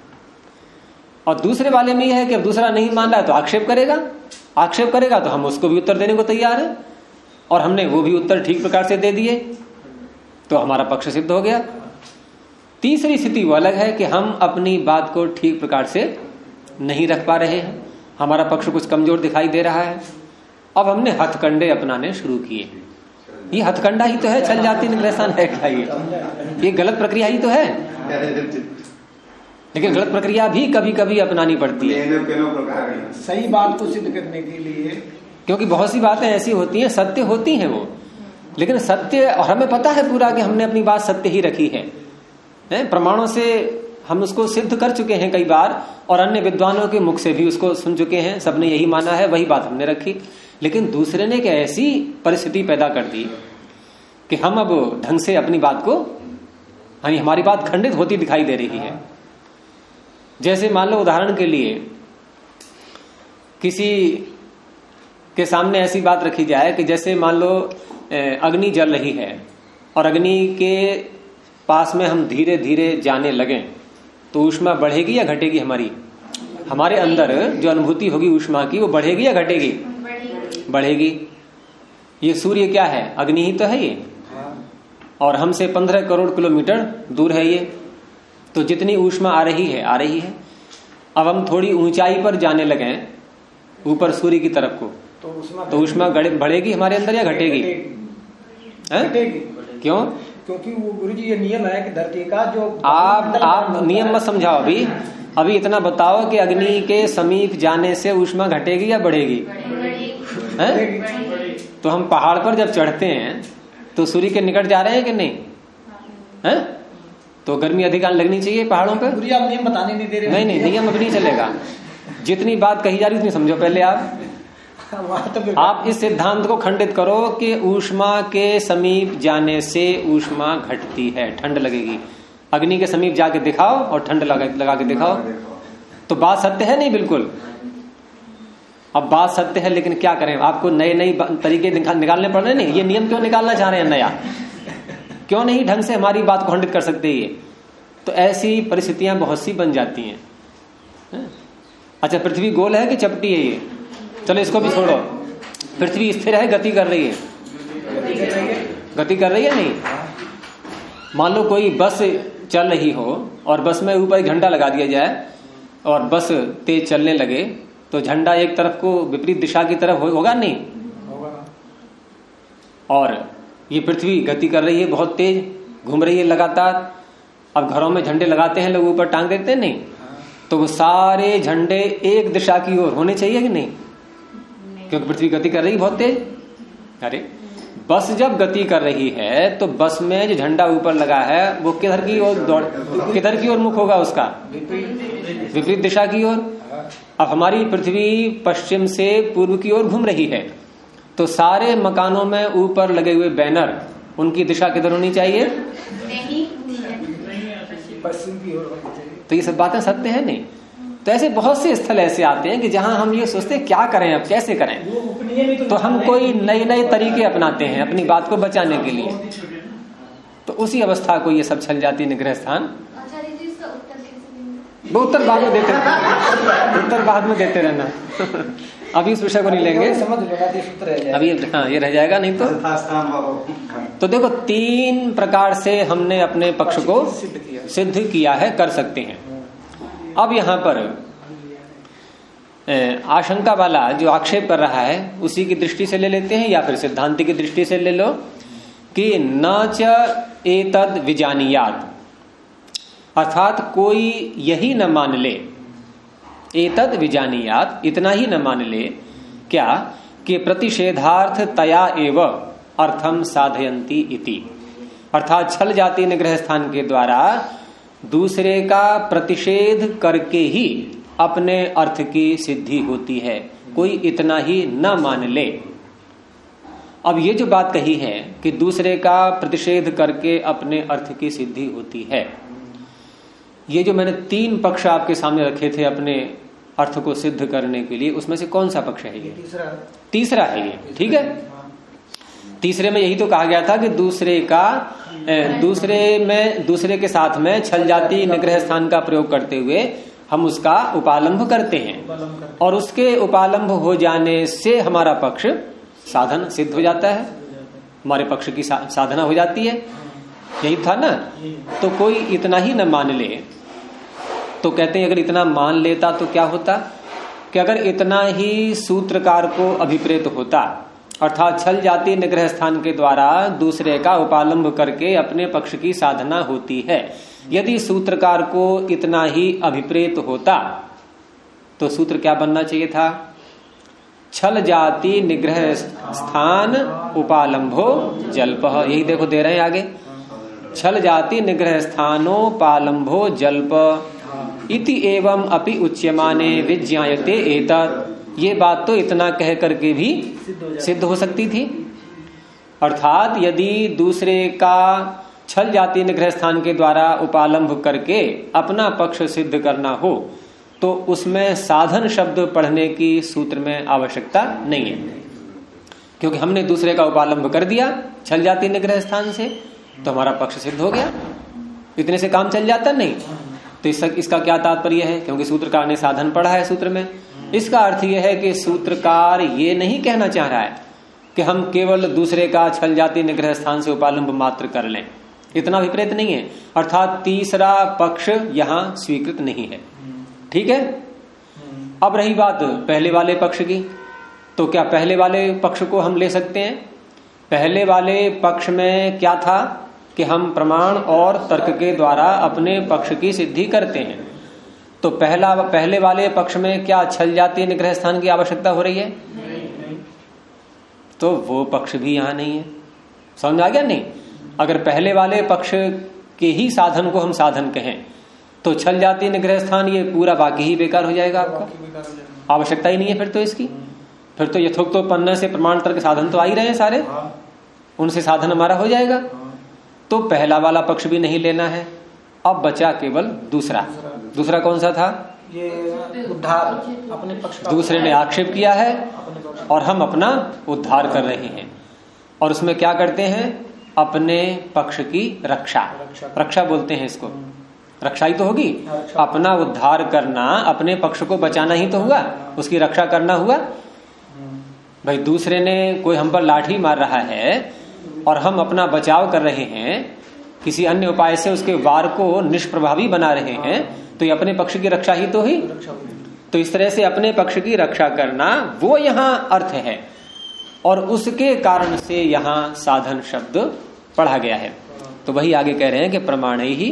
और दूसरे वाले में यह है कि अब दूसरा नहीं मान रहा है तो आक्षेप करेगा, आक्षेप करेगा तो हम उसको भी उत्तर देने को तैयार है, और हमने वो भी उत्तर ठीक प्रकार से दे दिए तो हमारा पक्ष सिद्ध हो गया। तीसरी स्थिति वो अलग है कि हम अपनी बात को ठीक प्रकार से नहीं रख पा रहे हैं, हमारा पक्ष कुछ कमजोर दिखाई दे रहा है, अब हमने हथकंडे अपनाने शुरू किए। ये हथकंडा ही तो है, छल जाति निग्रहस्थान है क्या? ये गलत प्रक्रिया ही तो है, लेकिन गलत प्रक्रिया भी कभी कभी अपनानी पड़ती है सही बात को सिद्ध करने के लिए, क्योंकि बहुत सी बातें ऐसी होती हैं, सत्य होती हैं वो, लेकिन सत्य, और हमें पता है पूरा कि हमने अपनी बात सत्य ही रखी है, प्रमाणों से हम उसको सिद्ध कर चुके हैं कई बार, और अन्य विद्वानों के मुख से भी उसको सुन चुके हैं, सबने यही माना है, वही बात हमने रखी। लेकिन दूसरे ने एक ऐसी परिस्थिति पैदा कर दी कि हम अब ढंग से अपनी बात को, यानी हमारी बात खंडित होती दिखाई दे रही है। जैसे मान लो उदाहरण के लिए किसी के सामने ऐसी बात रखी जाए कि जैसे मान लो अग्नि जल रही है और अग्नि के पास में हम धीरे धीरे जाने लगे तो ऊष्मा बढ़ेगी या घटेगी? हमारे अंदर जो अनुभूति होगी ऊष्मा की, वो बढ़ेगी या घटेगी? बढ़ेगी। ये सूर्य क्या है? अग्नि ही तो है ये, और हमसे 15 करोड़ किलोमीटर दूर है ये, तो जितनी ऊष्मा आ रही है अब हम थोड़ी ऊंचाई पर जाने लगे ऊपर सूर्य की तरफ को, तो ऊष्मा बढ़ेगी हमारे अंदर या घटेगी? क्यों? क्योंकि वो गुरुजी ये नियम है कि धरती का जो आप नियम मत समझाओ, अभी इतना बताओ कि अग्नि के समीप जाने से ऊष्मा घटेगी या बढ़ेगी? तो हम पहाड़ पर जब चढ़ते हैं तो सूर्य के निकट जा रहे हैं कि नहीं? हैं? तो गर्मी अधिक लगनी चाहिए पहाड़ों पर। गुरुजी आप नियम बताने नहीं दे रहे। नहीं, नियम अभी नहीं चलेगा, जितनी बात कही जा रही उतनी समझो पहले आप। आप इस सिद्धांत को खंडित करो कि ऊष्मा के समीप जाने से ऊष्मा घटती है, ठंड लगेगी। अग्नि के समीप जाके दिखाओ और ठंड लगा के दिखाओ, तो बात सत्य है नहीं? बिल्कुल। अब बात सत्य है, लेकिन क्या करें, आपको नए नए तरीके निकालने पड़ रहे हैं। नहीं, ये नियम क्यों निकालना चाह रहे हैं नया? क्यों नहीं ढंग से हमारी बात को खंडित कर सकते ये? तो ऐसी परिस्थितियां बहुत सी बन जाती हैं। अच्छा, पृथ्वी गोल है कि चपटी है ये? चलो इसको भी छोड़ो, पृथ्वी स्थिर है, गति कर रही है? गति कर रही है नहीं? मान लो कोई बस चल रही हो और बस में ऊपर झंडा लगा दिया जाए और बस तेज चलने लगे, तो झंडा एक तरफ को विपरीत दिशा की तरफ होगा नहीं? और ये पृथ्वी गति कर रही है, बहुत तेज घूम रही है लगातार। अब घरों में झंडे लगाते हैं लोग, ऊपर टांग देते हैं नहीं? तो वो सारे झंडे एक दिशा की ओर होने चाहिए कि नहीं? क्योंकि पृथ्वी गति कर रही है बहुत तेज। अरे बस जब गति कर रही है तो बस में जो झंडा ऊपर लगा है वो किधर की ओर मुख होगा उसका? विपरीत दिशा की ओर। अब हमारी पृथ्वी पश्चिम से पूर्व की ओर घूम रही है, तो सारे मकानों में ऊपर लगे हुए बैनर उनकी दिशा किधर होनी चाहिए? पश्चिम की ओर होनी चाहिए। तो ये सब बातें सत्य है नहीं? तो ऐसे बहुत से स्थल ऐसे आते हैं कि जहां हम ये सोचते हैं क्या करें, अब कैसे करें, तो हम कोई नए नए तरीके अपनाते हैं अपनी बात को बचाने के लिए। तो उसी अवस्था को ये सब छल जाती निग्रह स्थान। वो उत्तर बाद में देते रहना, उत्तर बाद में देते रहना। अभी इस विषय को नहीं लेंगे, समझ लो अभी हाँ ये रह जाएगा नहीं तो देखो 3 प्रकार से हमने अपने पक्ष को सिद्ध किया है, कर सकते हैं। अब यहाँ पर आशंका वाला जो आक्षेप कर रहा है उसी की दृष्टि से ले लेते हैं या फिर सिद्धांत की दृष्टि से ले लो कि न च एतद विजानीयात, अर्थात कोई यही न मान ले, एतद विजानीयात इतना ही न मान ले क्या कि प्रतिषेधार्थ तया एव अर्थम साधयंती इति, अर्थात छल जाति निग्रह स्थान के द्वारा दूसरे का प्रतिषेध करके ही अपने अर्थ की सिद्धि होती है, कोई इतना ही न मान ले। अब ये जो बात कही है कि दूसरे का प्रतिषेध करके अपने अर्थ की सिद्धि होती है, ये जो मैंने 3 पक्ष आपके सामने रखे थे अपने अर्थ को सिद्ध करने के लिए, उसमें से कौन सा पक्ष है ये? तीसरा है ये, ठीक है। तीसरे में यही तो कहा गया था कि दूसरे के साथ में छल जाति निग्रह स्थान का प्रयोग करते हुए हम उसका उपालंभ करते हैं और उसके उपालंभ हो जाने से हमारा पक्ष साधन सिद्ध हो जाता है, हमारे पक्ष की साधना हो जाती है, यही था ना। तो कोई इतना ही न मान ले, तो कहते हैं अगर इतना मान लेता तो क्या होता कि अगर इतना ही सूत्रकार को अभिप्रेत होता, अर्थात छल जाति निग्रह स्थान के द्वारा दूसरे का उपालंभ करके अपने पक्ष की साधना होती है, यदि सूत्रकार को इतना ही अभिप्रेत होता तो सूत्र क्या बनना चाहिए था? छल जाति निग्रह स्थान उपालंभो जल्पः, यही देखो दे रहे हैं आगे, छल जाति निग्रह स्थानोपालंभो जल्प इति एवं अपि उच्यमाने विज्ञायते एतत्, ये बात तो इतना कह करके भी सिद्ध हो सकती थी। अर्थात यदि दूसरे का छल जाति निग्रह स्थान के द्वारा उपालंभ करके अपना पक्ष सिद्ध करना हो तो उसमें साधन शब्द पढ़ने की सूत्र में आवश्यकता नहीं है, क्योंकि हमने दूसरे का उपालंभ कर दिया छल जाति निग्रह स्थान से तो हमारा पक्ष सिद्ध हो गया, इतने से काम चल जाता नहीं। तो इसका क्या तात्पर्य है? क्योंकि सूत्रकार ने साधन पढ़ा है सूत्र में, इसका अर्थ यह है कि सूत्रकार ये नहीं कहना चाह रहा है कि हम केवल दूसरे का छल जाति निग्रह स्थान से उपालंभ मात्र कर लें, इतना विपरीत नहीं है। अर्थात तीसरा पक्ष यहां स्वीकृत नहीं है, ठीक है। अब रही बात पहले वाले पक्ष की, तो क्या पहले वाले पक्ष को हम ले सकते हैं? पहले वाले पक्ष में क्या था कि हम प्रमाण और तर्क के द्वारा अपने पक्ष की सिद्धि करते हैं, तो पहले वाले पक्ष में क्या छल जाति निग्रह स्थान की आवश्यकता हो रही है? नहीं। तो वो पक्ष भी यहां नहीं है, समझ आ गया नहीं? अगर पहले वाले पक्ष के ही साधन को हम साधन कहें तो छल जाति निग्रह स्थान ये पूरा बाकी ही बेकार हो जाएगा, आपका आवश्यकता ही नहीं है फिर तो इसकी। फिर तो यथोक्तोपन्न से प्रमाण तर्क साधन तो आ ही रहे हैं सारे, उनसे साधन हमारा हो जाएगा। तो पहला वाला पक्ष भी नहीं लेना है, अब बचा केवल दूसरा कौन सा था? ये उद्धार, अपने पक्ष का दूसरे ने आक्षेप किया है और हम अपना उद्धार कर रहे हैं, और उसमें क्या करते हैं? अपने पक्ष की रक्षा बोलते हैं इसको, रक्षा ही तो होगी, अपना उद्धार करना, अपने पक्ष को बचाना ही तो हुआ, उसकी रक्षा करना हुआ। भाई दूसरे ने कोई हम पर लाठी मार रहा है और हम अपना बचाव कर रहे हैं, किसी अन्य उपाय से उसके वार को निष्प्रभावी बना रहे हैं, तो ये अपने पक्ष की रक्षा ही तो हुई। तो इस तरह से अपने पक्ष की रक्षा करना वो यहाँ अर्थ है, और उसके कारण से यहाँ साधन शब्द पढ़ा गया है। तो वही आगे कह रहे हैं कि प्रमाण ही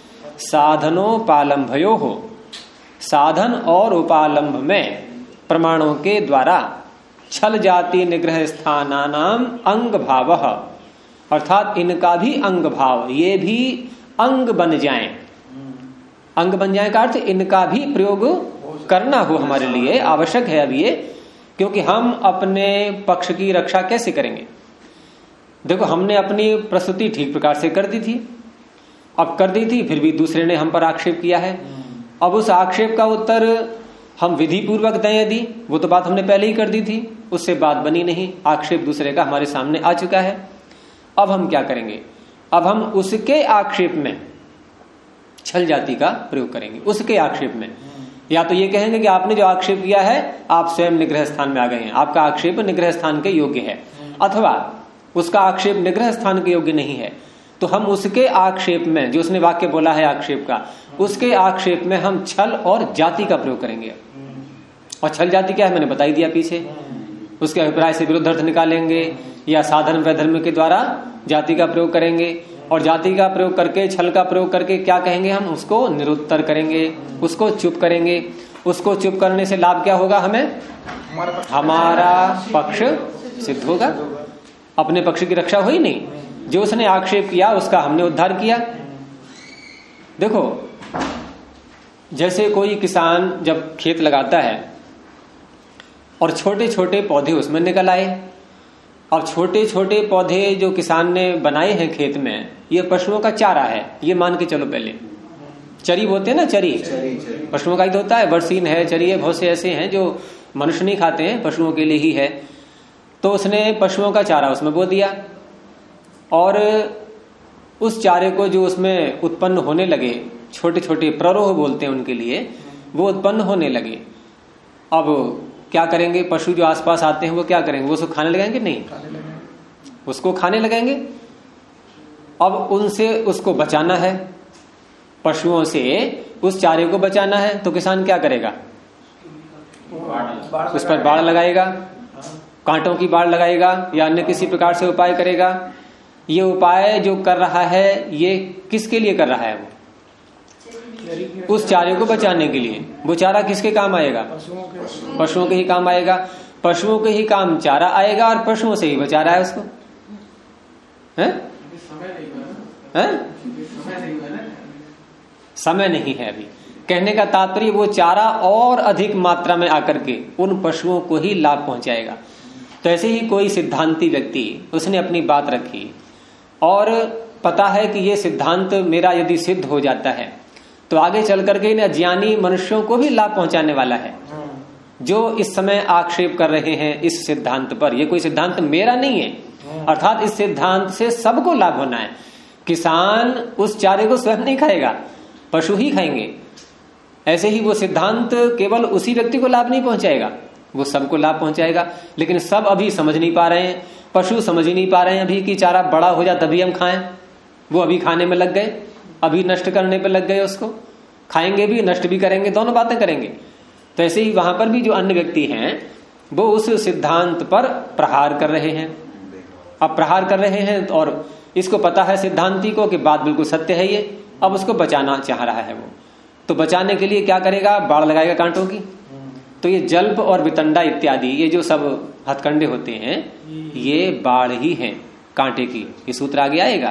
साधनोपालंभयो हो, साधन और उपालंभ में प्रमाणों के द्वारा छल जाति निग्रह स्थानानाम अंग भाव, अर्थात इनका भी अंग भाव, ये भी अंग बन जाएं। अंग बन जाए का अर्थ इनका भी प्रयोग करना हो हमारे लिए आवश्यक है अब ये, क्योंकि हम अपने पक्ष की रक्षा कैसे करेंगे? देखो हमने अपनी प्रस्तुति ठीक प्रकार से कर दी थी, अब कर दी थी, फिर भी दूसरे ने हम पर आक्षेप किया है। अब उस आक्षेप का उत्तर हम विधि पूर्वक दें यदि, वो तो बात हमने पहले ही कर दी थी, उससे बात बनी नहीं, आक्षेप दूसरे का हमारे सामने आ चुका है। अब हम क्या करेंगे, अब हम उसके आक्षेप में छल जाति का प्रयोग करेंगे। उसके आक्षेप में या तो ये कहेंगे कि आपने जो आक्षेप किया है आप स्वयं निग्रह स्थान में आ गए हैं, आपका आक्षेप निग्रह स्थान के योग्य है, अथवा उसका आक्षेप निग्रह स्थान के योग्य नहीं है, तो हम उसके आक्षेप में, जो उसने वाक्य बोला है आक्षेप का, उसके आक्षेप में हम छल और जाति का प्रयोग करेंगे। और छल जाति क्या है मैंने बता ही दिया पीछे, उसके अभिप्राय से विरुद्ध अर्थ निकालेंगे या साधन वैधर्म के द्वारा जाति का प्रयोग करेंगे, और जाति का प्रयोग करके, छल का प्रयोग करके क्या कहेंगे, हम उसको निरुत्तर करेंगे, उसको चुप करेंगे। उसको चुप करने से लाभ क्या होगा हमें, हमारा पक्ष सिद्ध होगा, अपने पक्ष की रक्षा हुई नहीं, जो उसने आक्षेप किया उसका हमने उद्धार किया। देखो जैसे कोई किसान जब खेत लगाता है और छोटे छोटे पौधे उसमें निकल आए, अब छोटे छोटे पौधे जो किसान ने बनाए हैं खेत में, ये पशुओं का चारा है, ये मान के चलो। पहले चरी बोलते हैं ना, चरी पशुओं का ही होता है, बरसीन है, चरी है, बहुत से ऐसे हैं जो मनुष्य नहीं खाते हैं, पशुओं के लिए ही है। तो उसने पशुओं का चारा उसमें बो दिया, और उस चारे को जो उसमें उत्पन्न होने लगे, छोटे छोटे प्ररोह बोलते हैं उनके लिए, वो उत्पन्न होने लगे। अब क्या करेंगे, पशु जो आसपास आते हैं वो क्या करेंगे, वो उसको खाने लगाएंगे, नहीं उसको खाने लगाएंगे। अब उनसे उसको बचाना है, पशुओं से उस चारे को बचाना है, तो किसान क्या करेगा, उस पर बाड़ लगाएगा, कांटों की बाड़ लगाएगा या अन्य किसी प्रकार से उपाय करेगा। ये उपाय जो कर रहा है ये किसके लिए कर रहा है, वो उस चारे को बचाने के लिए। वो चारा किसके काम आएगा, पशुओं के ही काम आएगा, पशुओं के ही काम चारा आएगा, और पशुओं से ही बचा रहा है उसको, है? समय नहीं है अभी। कहने का तात्पर्य वो चारा और अधिक मात्रा में आकर के उन पशुओं को ही लाभ पहुंचाएगा। तो ऐसे ही कोई सिद्धांती व्यक्ति, उसने अपनी बात रखी और पता है कि ये सिद्धांत मेरा यदि सिद्ध हो जाता है तो आगे चल करके इन अज्ञानी मनुष्यों को भी लाभ पहुंचाने वाला है, जो इस समय आक्षेप कर रहे हैं इस सिद्धांत पर। ये कोई सिद्धांत मेरा नहीं है, अर्थात इस सिद्धांत से सबको लाभ होना है। किसान उस चारे को स्वयं नहीं खाएगा, पशु ही खाएंगे। ऐसे ही वो सिद्धांत केवल उसी व्यक्ति को लाभ नहीं पहुंचाएगा, वो सबको लाभ पहुंचाएगा। लेकिन सब अभी समझ नहीं पा रहे हैं, पशु समझ ही नहीं पा रहे हैं अभी कि चारा बड़ा हो जाए तभी हम खाएं। वो अभी खाने में लग गए, अभी नष्ट करने पे लग गए, उसको खाएंगे भी नष्ट भी करेंगे, दोनों बातें करेंगे। तो ऐसे ही वहां पर भी जो अन्य व्यक्ति हैं वो उस सिद्धांत पर प्रहार कर रहे हैं। अब प्रहार कर रहे हैं और इसको पता है सिद्धांती को कि बात बिल्कुल सत्य है ये, अब उसको बचाना चाह रहा है वो। तो बचाने के लिए क्या करेगा, बाड़ लगाएगा कांटों की। तो ये जल्प और वितंडा इत्यादि ये जो सब हथकंडे होते हैं ये बाढ़ ही हैं कांटे की। ये सूत्र आगे आएगा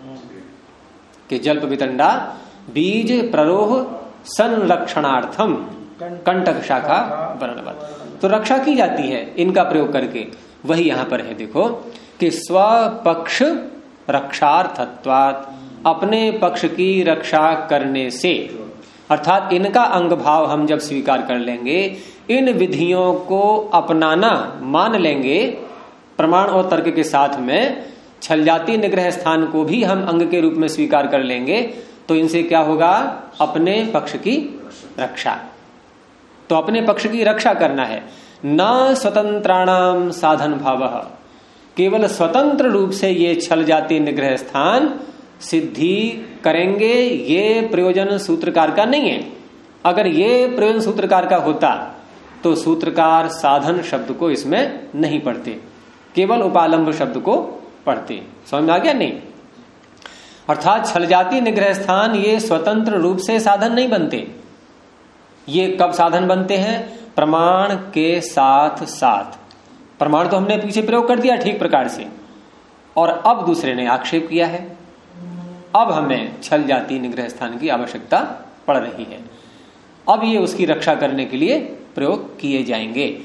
कि जल्प वितंडा बीज प्ररोह संरक्षणार्थम कंटक शाखा वर्णवत। तो रक्षा की जाती है इनका प्रयोग करके। वही यहां पर है देखो कि स्वपक्ष रक्षार्थत्वात्, अपने पक्ष की रक्षा करने से, अर्थात इनका अंग भाव हम जब स्वीकार कर लेंगे, इन विधियों को अपनाना मान लेंगे प्रमाण और तर्क के साथ में, छल जाति निग्रह स्थान को भी हम अंग के रूप में स्वीकार कर लेंगे, तो इनसे क्या होगा, अपने पक्ष की रक्षा। तो अपने पक्ष की रक्षा करना है। न स्वतंत्राणाम साधन भावः, केवल स्वतंत्र रूप से ये छल जाति निग्रह स्थान सिद्धि करेंगे, ये प्रयोजन सूत्रकार का नहीं है। अगर ये प्रयोजन सूत्रकार का होता तो सूत्रकार साधन शब्द को इसमें नहीं पढ़ते, केवल उपालंब शब्द को पढ़ते। समझ में आ गया? नहीं। अर्थात छल जाति निग्रह स्थान ये स्वतंत्र रूप से साधन नहीं बनते। ये कब साधन बनते हैं? प्रमाण के साथ साथ। प्रमाण तो हमने पीछे प्रयोग कर दिया ठीक प्रकार से, और अब दूसरे ने आक्षेप किया है, अब हमें छल जाति निग्रह स्थान की आवश्यकता पड़ रही है। अब ये उसकी रक्षा करने के लिए प्रयोग किए जाएंगे।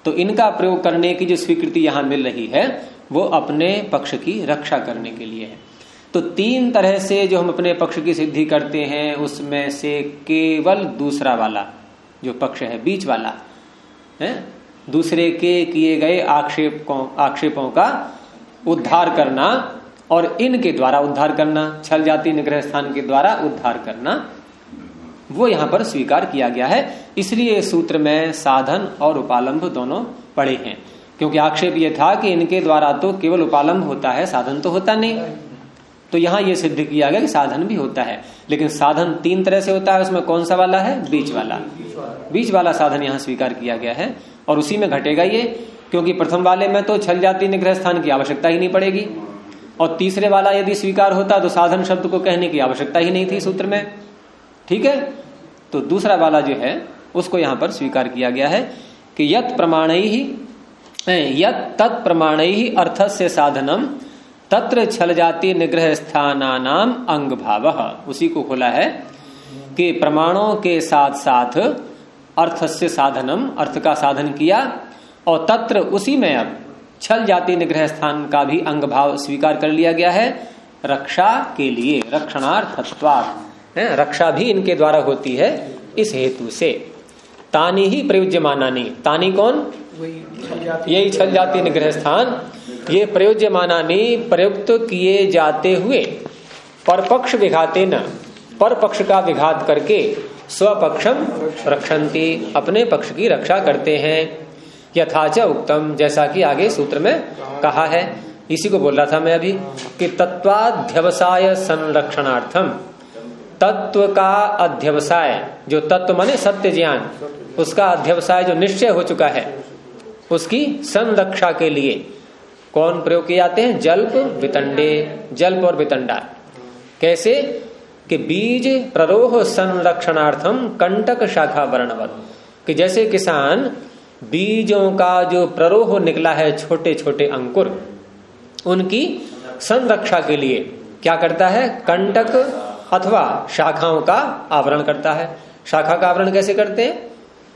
तो इनका प्रयोग करने की जो स्वीकृति यहां मिल रही है वो अपने पक्ष की रक्षा करने के लिए है। तो 3 तरह से जो हम अपने पक्ष की सिद्धि करते हैं उसमें से केवल दूसरा वाला जो पक्ष है, बीच वाला है, दूसरे के किए गए आक्षेपों का उद्धार करना और इनके द्वारा उद्धार करना, छल जाति निग्रह स्थान के द्वारा उद्धार करना, वो यहां पर स्वीकार किया गया है। इसलिए सूत्र में साधन और उपालंभ दोनों पड़े हैं, क्योंकि आक्षेप ये था कि इनके द्वारा तो केवल उपालंभ होता है, साधन तो होता नहीं। तो यहां ये सिद्ध किया गया कि साधन भी होता है, लेकिन साधन 3 तरह से होता है। उसमें कौन सा वाला है? बीच वाला। बीच वाला साधन यहां स्वीकार किया गया है और उसी में घटेगा ये, क्योंकि प्रथम वाले में तो छल जाति निग्रह स्थान की आवश्यकता ही नहीं पड़ेगी, और तीसरे वाला यदि स्वीकार होता तो साधन शब्द को कहने की आवश्यकता ही नहीं थी सूत्र में। ठीक है, तो दूसरा वाला जो है उसको यहां पर स्वीकार किया गया है कि यत तत्प्रमाणै ही अर्थस्य साधनम तत्र छल जाति निग्रह स्थानानाम अंग भावः। उसी को खोला है कि प्रमाणों के साथ साथ अर्थस्य साधनम, अर्थ का साधन किया, और तत्र उसी में अब छल जाति निग्रह स्थान का भी अंग भाव स्वीकार कर लिया गया है रक्षा के लिए, रक्षणार्थत्वात्, रक्षा भी इनके द्वारा होती है इस हेतु से। तानी ही प्रयुज्यमानानि, तानी कौन? यही छल जाति निग्रह स्थान, ये प्रयुज्यमानानि प्रयुक्त किए जाते हुए परपक्ष विघाते न, पर पक्ष का विघात करके स्वपक्षम रक्षन्ति, अपने पक्ष की रक्षा करते हैं। यथाच उक्तम, जैसा कि आगे सूत्र में कहा है, इसी को बोल रहा था मैं अभी कि तत्वाध्यवसाय संरक्षणार्थम, तत्व का अध्यवसाय, जो तत्व माने सत्य ज्ञान, उसका अध्यवसाय जो निश्चय हो चुका है उसकी संरक्षा के लिए कौन प्रयोग किए जाते हैं? जल्प वितंडे, जल्प और वितंडा। कैसे? कि बीज प्ररोह संरक्षणार्थम कंटक शाखा वर्णवत, कि जैसे किसान बीजों का जो प्ररोह निकला है, छोटे छोटे अंकुर, उनकी संरक्षा के लिए क्या करता है? कंटक अथवा शाखाओं का आवरण करता है। शाखा का आवरण कैसे करते हैं?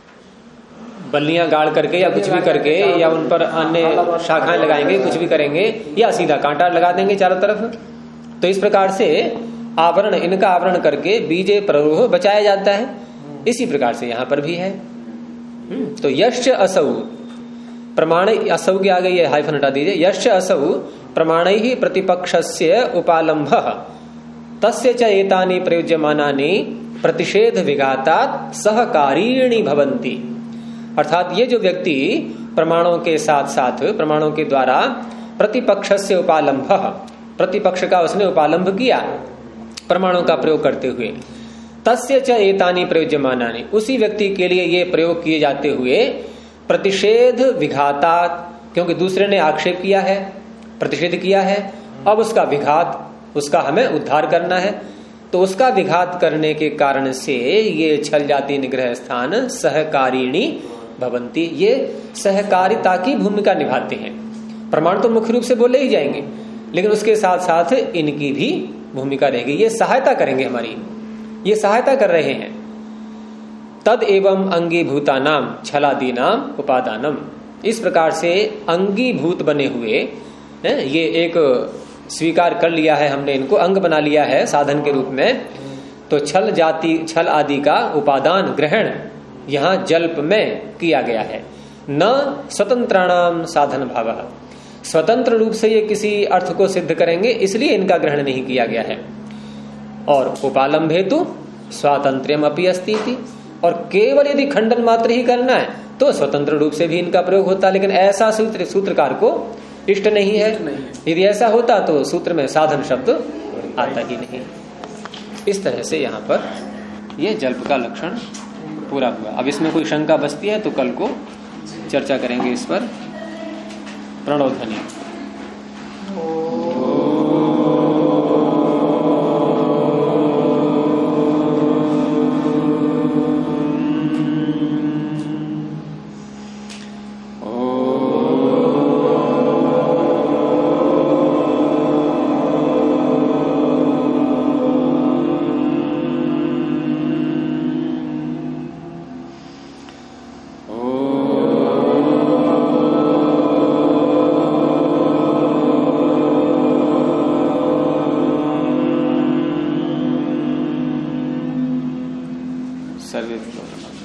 बल्लियां गाड़ करके या कुछ भी करके, या उन पर अन्य शाखाएं लगाएंगे, कुछ भी करेंगे, या सीधा कांटा लगा देंगे चारों तरफ। तो इस प्रकार से आवरण, इनका आवरण करके बीजे प्ररोह बचाया जाता है। इसी प्रकार से यहां पर भी है। तो यश्च असौ प्रमाण, असौ के आगे ये हाइफन हटा दीजिए, यश्च असौ प्रमाण ही प्रतिपक्षस्य उपालंभ तस्य च एतानि प्रयुज्यमानानि प्रतिषेध विघातात् सहकारीणी भवन्ति। अर्थात ये जो व्यक्ति प्रमाणों के साथ साथ, प्रमाणों के द्वारा प्रतिपक्षस्य उपालंभ, प्रतिपक्ष का उसने उपालंभ किया प्रमाणों का प्रयोग करते हुए, तस्य च एतानि प्रयुज्यमानानि, उसी व्यक्ति के लिए ये प्रयोग किए जाते हुए प्रतिषेध विघातात्, क्योंकि दूसरे ने आक्षेप किया है, प्रतिषेध किया है, अब उसका विघात, उसका हमें उद्धार करना है, तो उसका विघात करने के कारण से ये छल जाति निग्रह स्थान सहकारिणी भवंती, ये सहकारिता की भूमिका निभाते हैं। प्रमाण तो मुख्य रूप से बोले ही जाएंगे, लेकिन उसके साथ साथ इनकी भी भूमिका रहेगी, ये सहायता करेंगे हमारी, ये सहायता कर रहे हैं। तद एवं अंगीभूतानाम छलादीनाम उपादानम, इस प्रकार से अंगीभूत बने हुए, ये एक स्वीकार कर लिया है हमने, इनको अंग बना लिया है साधन के रूप में। तो छल जाति, छल आदि का उपादान ग्रहण यहां जल्प में किया गया है। न स्वतंत्राणाम साधन भाव, स्वतंत्र रूप से ये किसी अर्थ को सिद्ध करेंगे, इसलिए इनका ग्रहण नहीं किया गया है। और उपालंभ हेतु स्वातंत्र्यम अपि अस्ति, और केवल यदि खंडन मात्र ही करना है तो स्वतंत्र रूप से भी इनका प्रयोग होता, लेकिन ऐसा सूत्रकार को इष्ट नहीं है। यदि ऐसा होता तो सूत्र में साधन शब्द आता ही नहीं। इस तरह से यहाँ पर यह जल्प का लक्षण पूरा हुआ। अब इसमें कोई शंका बचती है तो कल को चर्चा करेंगे इस पर। प्रणव ध्वनि। सर्वेभ्यो नमः।